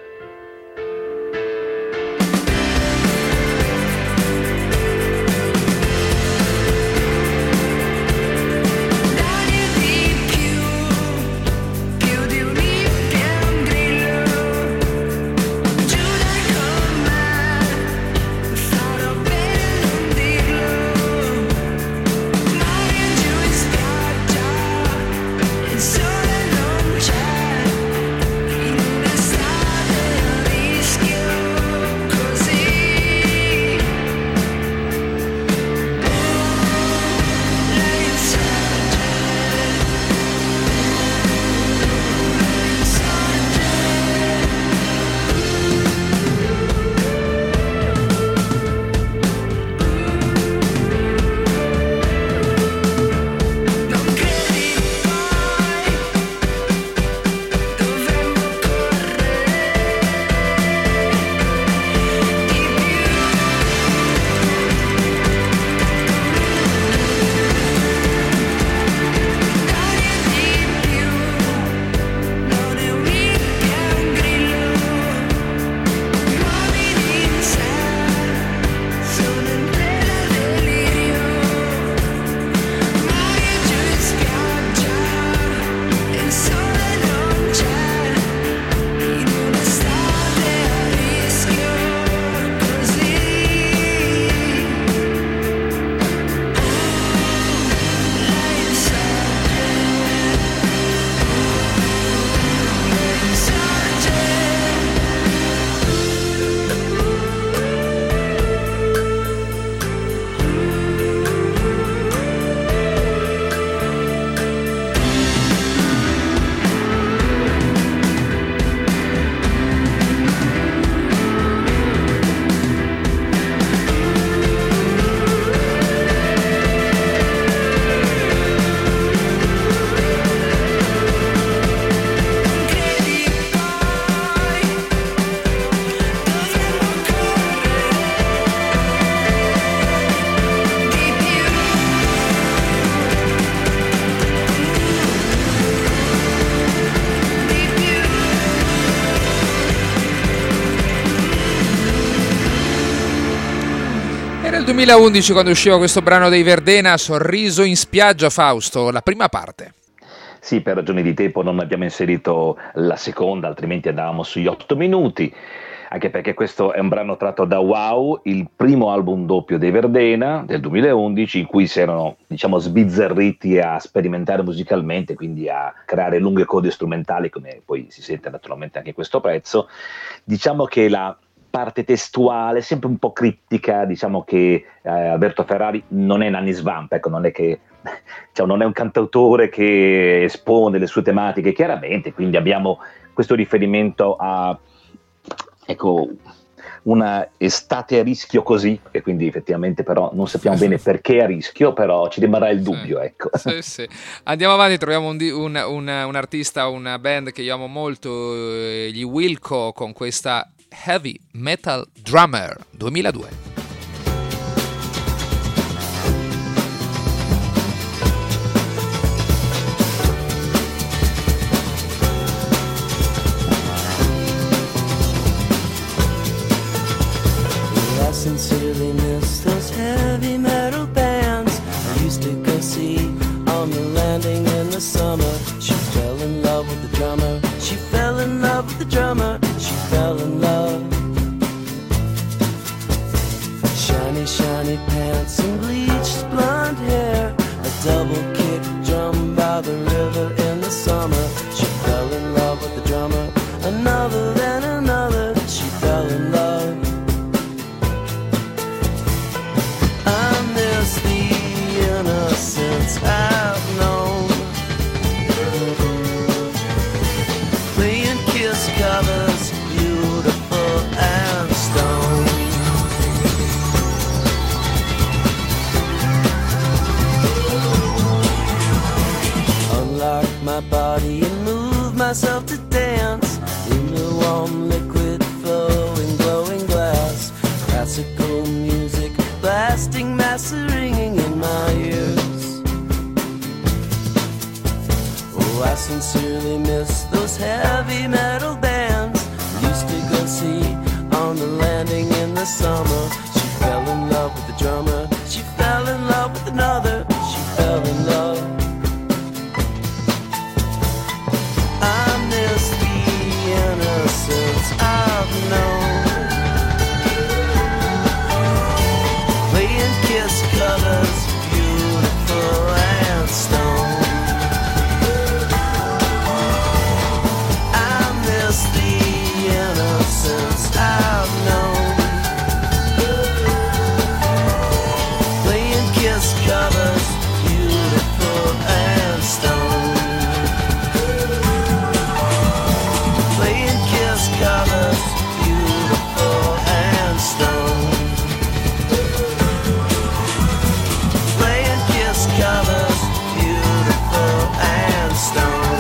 Nel 2011, quando usciva questo brano dei Verdena, Sorriso in spiaggia, Fausto, la prima parte. Sì, per ragioni di tempo non abbiamo inserito la seconda, altrimenti andavamo sugli 8 minuti, anche perché questo è un brano tratto da Wow, il primo album doppio dei Verdena del 2011, in cui si erano, diciamo, sbizzarriti a sperimentare musicalmente, quindi a creare lunghe code strumentali, come poi si sente naturalmente anche in questo pezzo. Diciamo che la parte testuale, sempre un po' criptica, diciamo che Alberto Ferrari non è Nanni Svamp, ecco, non è che non è un cantautore che espone le sue tematiche chiaramente, quindi abbiamo questo riferimento a, ecco, una estate a rischio così, e quindi effettivamente però non sappiamo bene perché a rischio, però ci rimarrà il dubbio, ecco. Sì. Andiamo avanti, troviamo un artista, una band che io amo molto, gli Wilco, con questa Heavy Metal Drummer 2002. I sincerely miss those heavy metal bands I used to go see on the landing in the summer. She fell in love with the drummer. She fell in love with the drummer. She fell in love. Shiny, shiny pants and bleached blonde hair. A double kick drum by the river in the summer. She fell in love with the drummer. Another then another. She fell in love. Innocence I've known, playing Kiss covers, beautiful and stone. the summer. She fell in love with the drummer. She fell in love with another. She fell in love. I miss the innocence I've known. Playing kiss colors, beautiful and stone. I miss the innocence I've known. Playing kiss colors, beautiful and stone. Playing kiss colors, beautiful and stone. Playing kiss colors, beautiful and stone.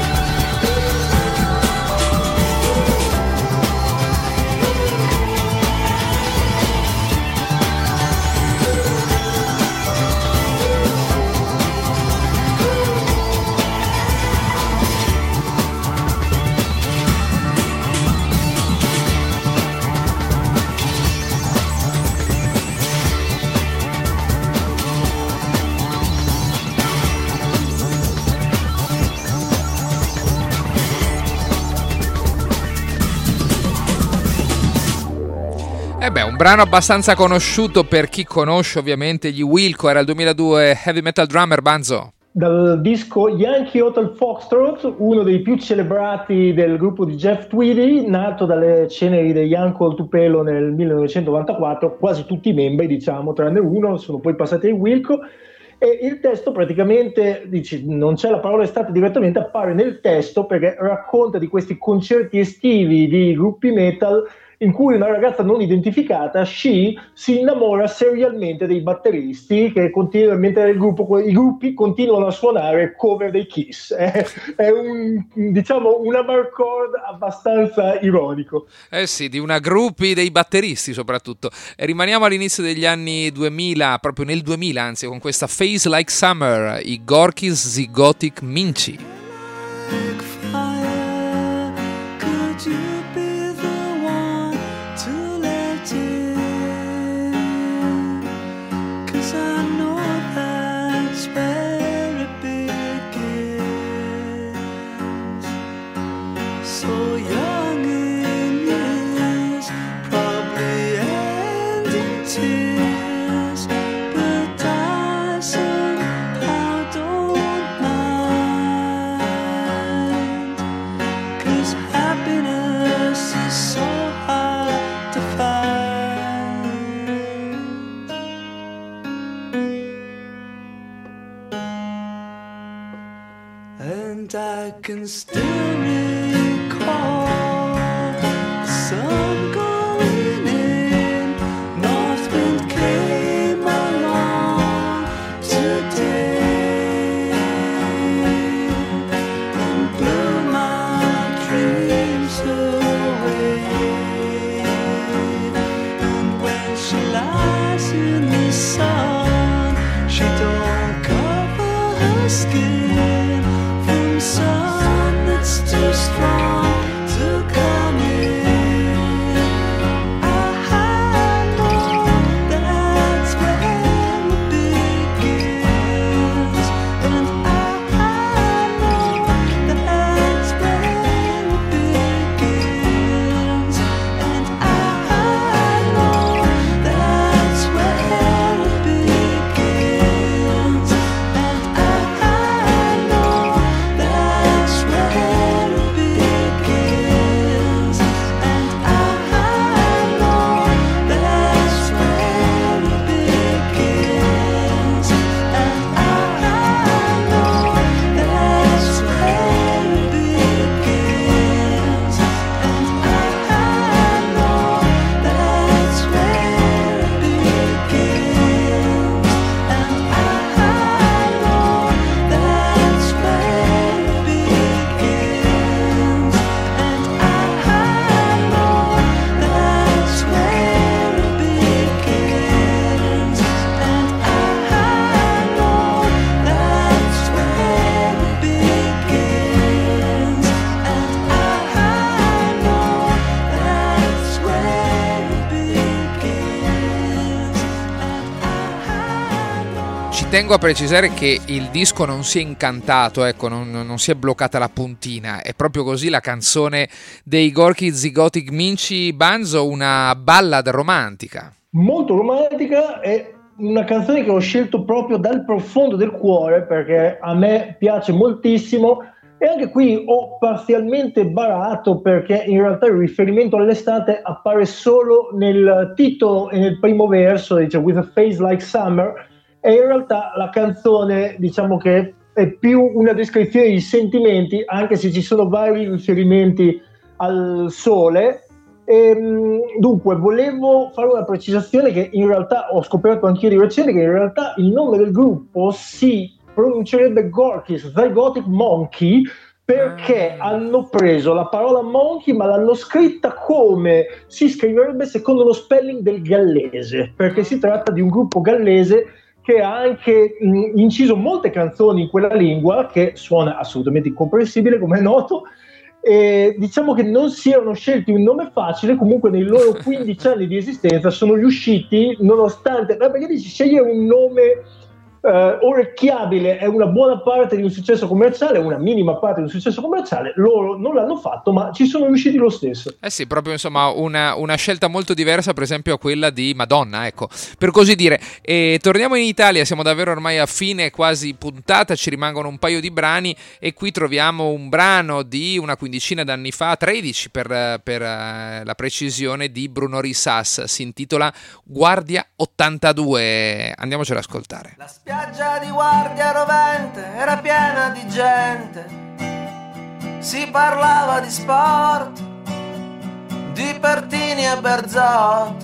Un brano abbastanza conosciuto per chi conosce ovviamente gli Wilco, era il 2002, Heavy Metal Drummer, Banzo. Dal disco Yankee Hotel Foxtrot, uno dei più celebrati del gruppo di Jeff Tweedy, nato dalle ceneri degli Uncle Tupelo nel 1994, quasi tutti i membri, diciamo, tranne uno, sono poi passati ai Wilco. E il testo praticamente, dici, non c'è la parola estate direttamente, appare nel testo perché racconta di questi concerti estivi di gruppi metal in cui una ragazza non identificata, She, si innamora serialmente dei batteristi che continuano, mentre i gruppi continuano a suonare cover dei Kiss. È un amarcord abbastanza ironico. Eh sì, di una gruppi dei batteristi soprattutto. E rimaniamo all'inizio degli anni 2000, proprio nel 2000 anzi, con questa Face Like Summer, i Gorky's Zygotic Minci. I can still recall the sun going in, north wind came along today and blew my dreams away. And when she lies in the sun, she don't cover her skin. Sun that's too strong. tengo a precisare che il disco non si è incantato, ecco, non si è bloccata la puntina, è proprio così la canzone dei Gorky Zigoti Gminci Banzo, una ballad romantica. Molto romantica, è una canzone che ho scelto proprio dal profondo del cuore perché a me piace moltissimo. E anche qui ho parzialmente barato perché in realtà il riferimento all'estate appare solo nel titolo e nel primo verso, dice With a Face Like Summer, e in realtà la canzone diciamo che è più una descrizione di sentimenti, anche se ci sono vari riferimenti al sole. Dunque volevo fare una precisazione che in realtà ho scoperto anch'io di recente, che in realtà il nome del gruppo si pronuncerebbe Gorky's Zygotic Monkey, perché hanno preso la parola monkey ma l'hanno scritta come si scriverebbe secondo lo spelling del gallese, perché si tratta di un gruppo gallese che ha anche inciso molte canzoni in quella lingua, che suona assolutamente incomprensibile come è noto. E diciamo che non si erano scelti un nome facile, comunque nei loro 15 anni di esistenza sono riusciti, nonostante, perché dici scegliere un nome orecchiabile è una buona parte di un successo commerciale, una minima parte di un successo commerciale, loro non l'hanno fatto ma ci sono riusciti lo stesso. Sì, proprio insomma una scelta molto diversa per esempio a quella di Madonna, ecco, per così dire. E torniamo in Italia, siamo davvero ormai a fine quasi puntata, ci rimangono un paio di brani e qui troviamo un brano di una quindicina d'anni fa, 13 per la precisione, di Bruno Risas, si intitola Guardia 82, andiamocelo ad ascoltare. La spiaggia di Guardia Rovente era piena di gente, si parlava di sport, di Pertini e Berzot.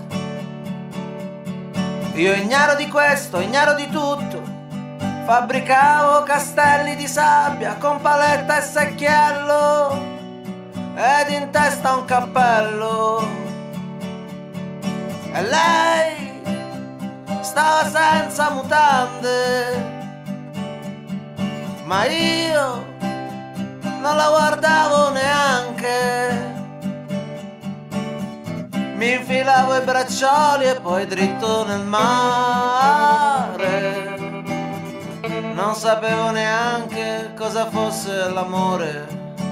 Io ignaro di questo, ignaro di tutto, fabbricavo castelli di sabbia con paletta e secchiello ed in testa un cappello. E lei stava senza mutande, ma io non la guardavo neanche. Mi infilavo i braccioli e poi dritto nel mare. Non sapevo neanche cosa fosse l'amore.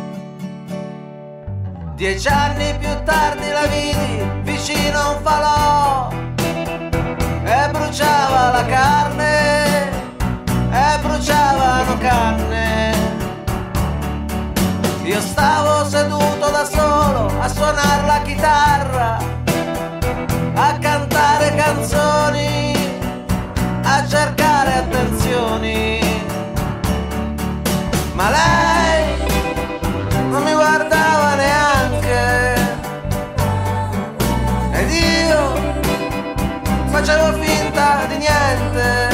10 anni più tardi la vidi vicino a un falò e bruciava la carne, e bruciavano canne. Io stavo seduto da solo a suonare la chitarra, a cantare canzoni, a cercare attenzioni. Ma lei non mi guardava neanche ed io facevo finta di niente.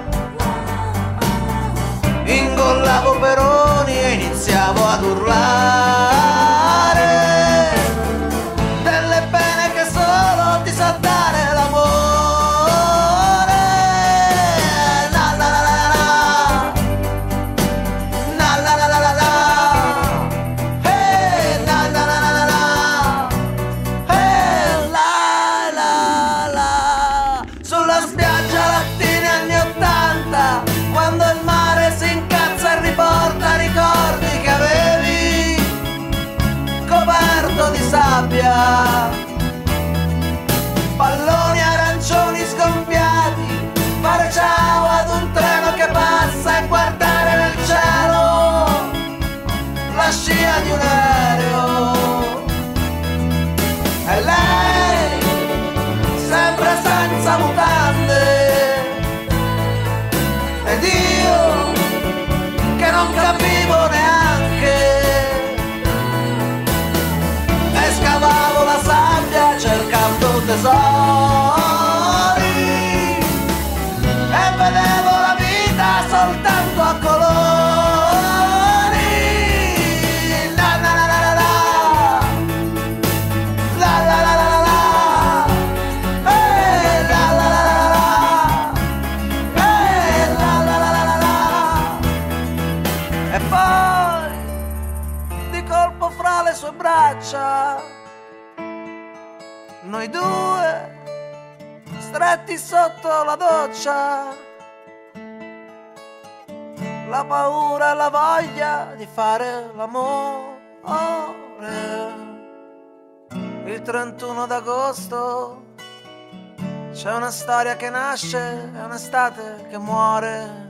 Ingollavo Peroni e iniziavo ad urlare delle pene che solo ti sa dare l'amore. La la la la la, la la la la la, hey, la la la la la, hey, la la la. Sulla spiaggia lattina anni 80, quando il mare si incazza e riporta ricordi che avevi coperto di sabbia. Palloni arancioni sgonfiati, fare ciao ad un treno che passa e guardare nel cielo la scia di un aereo. E lei sempre senza mutande ed io che non capivo neanche, e scavavo la sabbia cercando tesori e vedevo la vita soltanto a colori. La la la la la, la la la la la, hey, la la la la la, hey, la la la la la. E poi di colpo fra le sue braccia noi due stretti sotto la doccia la paura e la voglia di fare l'amore. Il 31 d'agosto c'è una storia che nasce e un'estate che muore.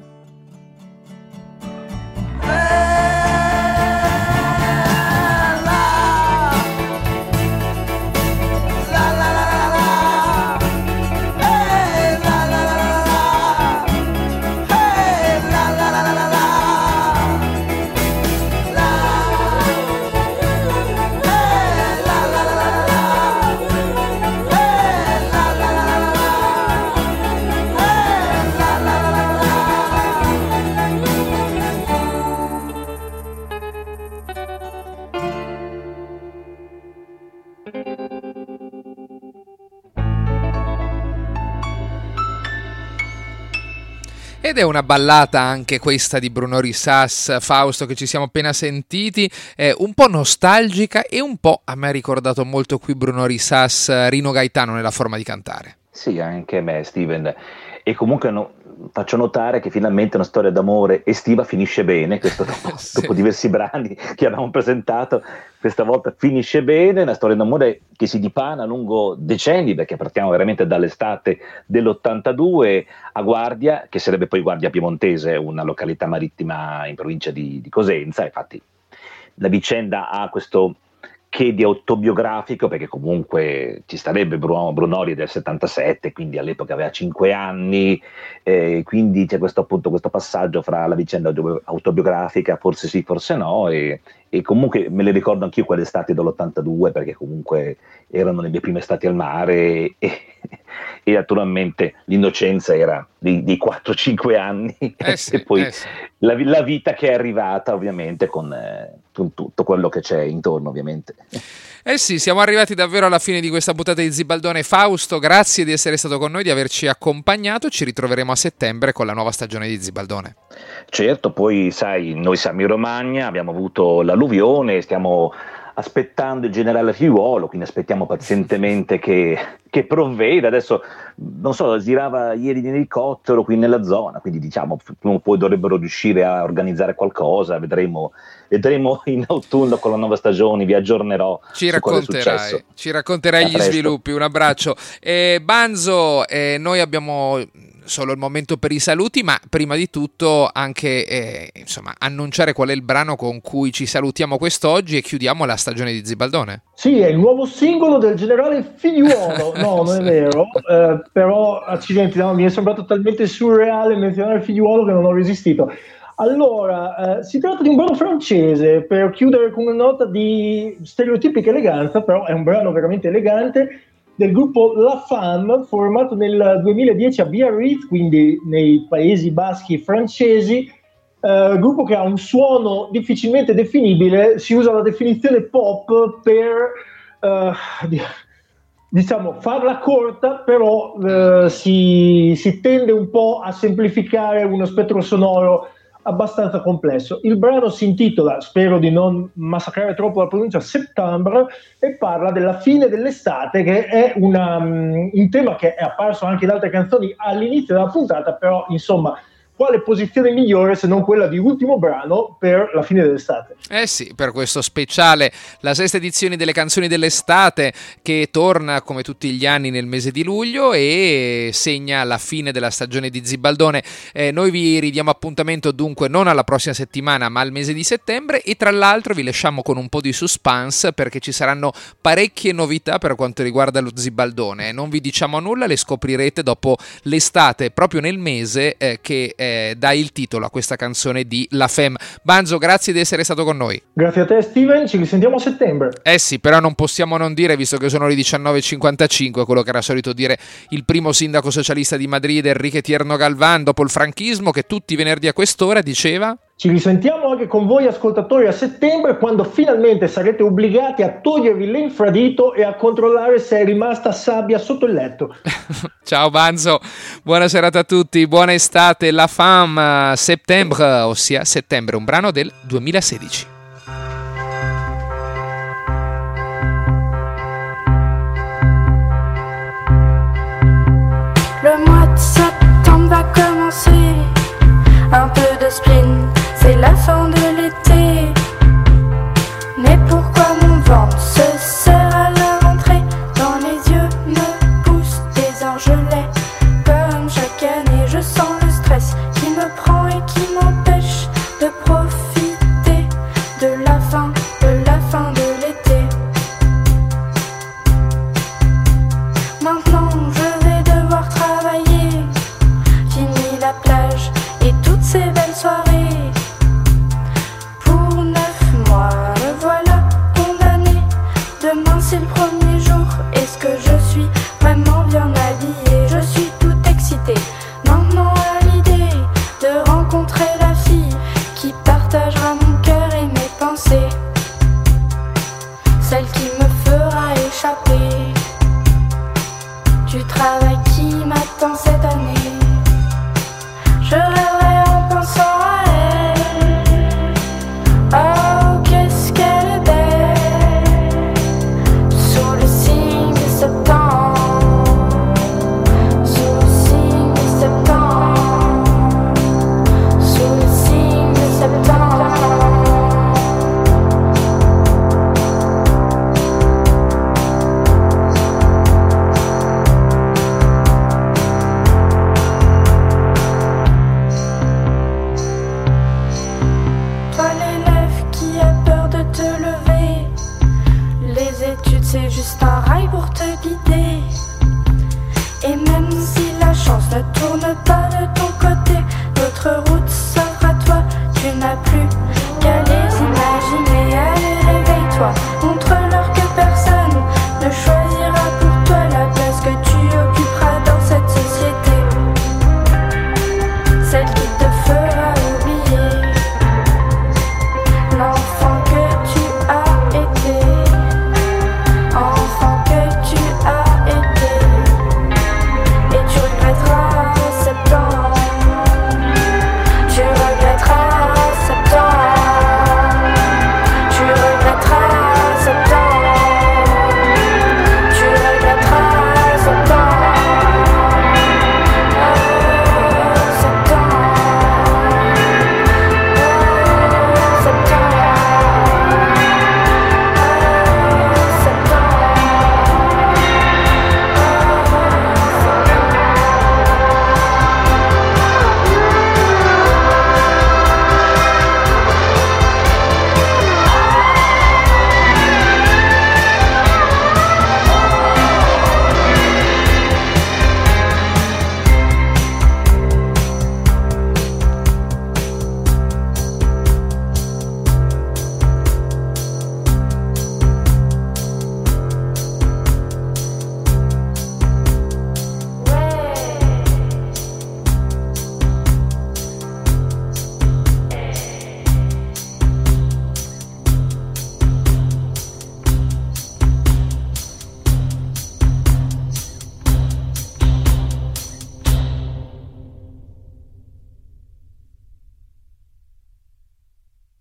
Ed è una ballata anche questa di Bruno Risas, Fausto, che ci siamo appena sentiti, un po' nostalgica e un po', a me ha ricordato molto qui Bruno Risas, Rino Gaetano nella forma di cantare. Sì, anche me, Steven. E comunque faccio notare che finalmente una storia d'amore estiva finisce bene, questo dopo diversi brani che abbiamo presentato, questa volta finisce bene, una storia d'amore che si dipana lungo decenni, perché partiamo veramente dall'estate dell'82 a Guardia, che sarebbe poi Guardia Piemontese, una località marittima in provincia di Cosenza. Infatti la vicenda ha questo che di autobiografico, perché comunque ci starebbe Brunori del 77, quindi all'epoca aveva 5 anni, quindi c'è questo passaggio fra la vicenda autobiografica, forse sì, forse no, e comunque me le ricordo anch'io quelle estati dell'82, perché comunque erano le mie prime estati al mare e naturalmente l'innocenza era di 4-5 anni e poi la vita che è arrivata ovviamente con tutto quello che c'è intorno, ovviamente. Sì, siamo arrivati davvero alla fine di questa puntata di Zibaldone. Fausto, grazie di essere stato con noi, di averci accompagnato. Ci ritroveremo a settembre con la nuova stagione di Zibaldone. Certo, poi sai, noi siamo in Romagna, abbiamo avuto l'alluvione, stiamo aspettando il generale Figliuolo, quindi aspettiamo pazientemente che provveda. Adesso non so, girava ieri in elicottero qui nella zona, quindi diciamo prima o poi dovrebbero riuscire a organizzare qualcosa, vedremo in autunno con la nuova stagione, vi aggiornerò su cosa è successo. Ci racconterai gli sviluppi. Un abbraccio. Banzo, noi abbiamo solo il momento per i saluti, ma prima di tutto anche annunciare qual è il brano con cui ci salutiamo quest'oggi e chiudiamo la stagione di Zibaldone. Sì, è il nuovo singolo del generale Figliuolo. No, non è vero, però accidenti, no, mi è sembrato talmente surreale menzionare Figliuolo che non ho resistito. Allora, si tratta di un brano francese, per chiudere con una nota di stereotipica eleganza, però è un brano veramente elegante, del gruppo La Femme, formato nel 2010 a Biarritz, quindi nei Paesi Baschi francesi, gruppo che ha un suono difficilmente definibile. Si usa la definizione pop per diciamo farla corta, però si tende un po' a semplificare uno spettro sonoro abbastanza complesso. Il brano si intitola, spero di non massacrare troppo la pronuncia, Septembre, e parla della fine dell'estate, che è un tema che è apparso anche in altre canzoni all'inizio della puntata, però insomma quale posizione migliore se non quella di ultimo brano per la fine dell'estate? Sì, per questo speciale, la sesta edizione delle canzoni dell'estate, che torna come tutti gli anni nel mese di luglio e segna la fine della stagione di Zibaldone. Noi vi ridiamo appuntamento dunque non alla prossima settimana ma al mese di settembre, e tra l'altro vi lasciamo con un po' di suspense perché ci saranno parecchie novità per quanto riguarda lo Zibaldone. Non vi diciamo nulla, le scoprirete dopo l'estate, proprio nel mese che dà il titolo a questa canzone di La Femme. Banzo, grazie di essere stato con noi. Grazie a te Steven, ci risentiamo a settembre. Sì, però non possiamo non dire, visto che sono le 19.55, quello che era solito dire il primo sindaco socialista di Madrid, Enrique Tierno Galván, dopo il franchismo, che tutti i venerdì a quest'ora diceva: ci risentiamo anche con voi ascoltatori a settembre, quando finalmente sarete obbligati a togliervi l'infradito e a controllare se è rimasta sabbia sotto il letto. Ciao Banzo, buona serata a tutti, buona estate. La Femme, Septembre, ossia Settembre, un brano del 2016. Le mois de septembre va commencer, un peu de sprint vraiment bien habillée. Je suis toute excitée maintenant à l'idée de rencontrer la fille qui partagera mon cœur et mes pensées, celle qui me fera échapper du travail qui m'attend cette année. Je rêverai en pensant à elle. Oh, qu'est-ce qu'elle est belle, sous le signe de septembre, sous le signe de septembre, sous le signe de septembre. C'est juste un rail pour te guider. Et même si la chance ne tourne pas,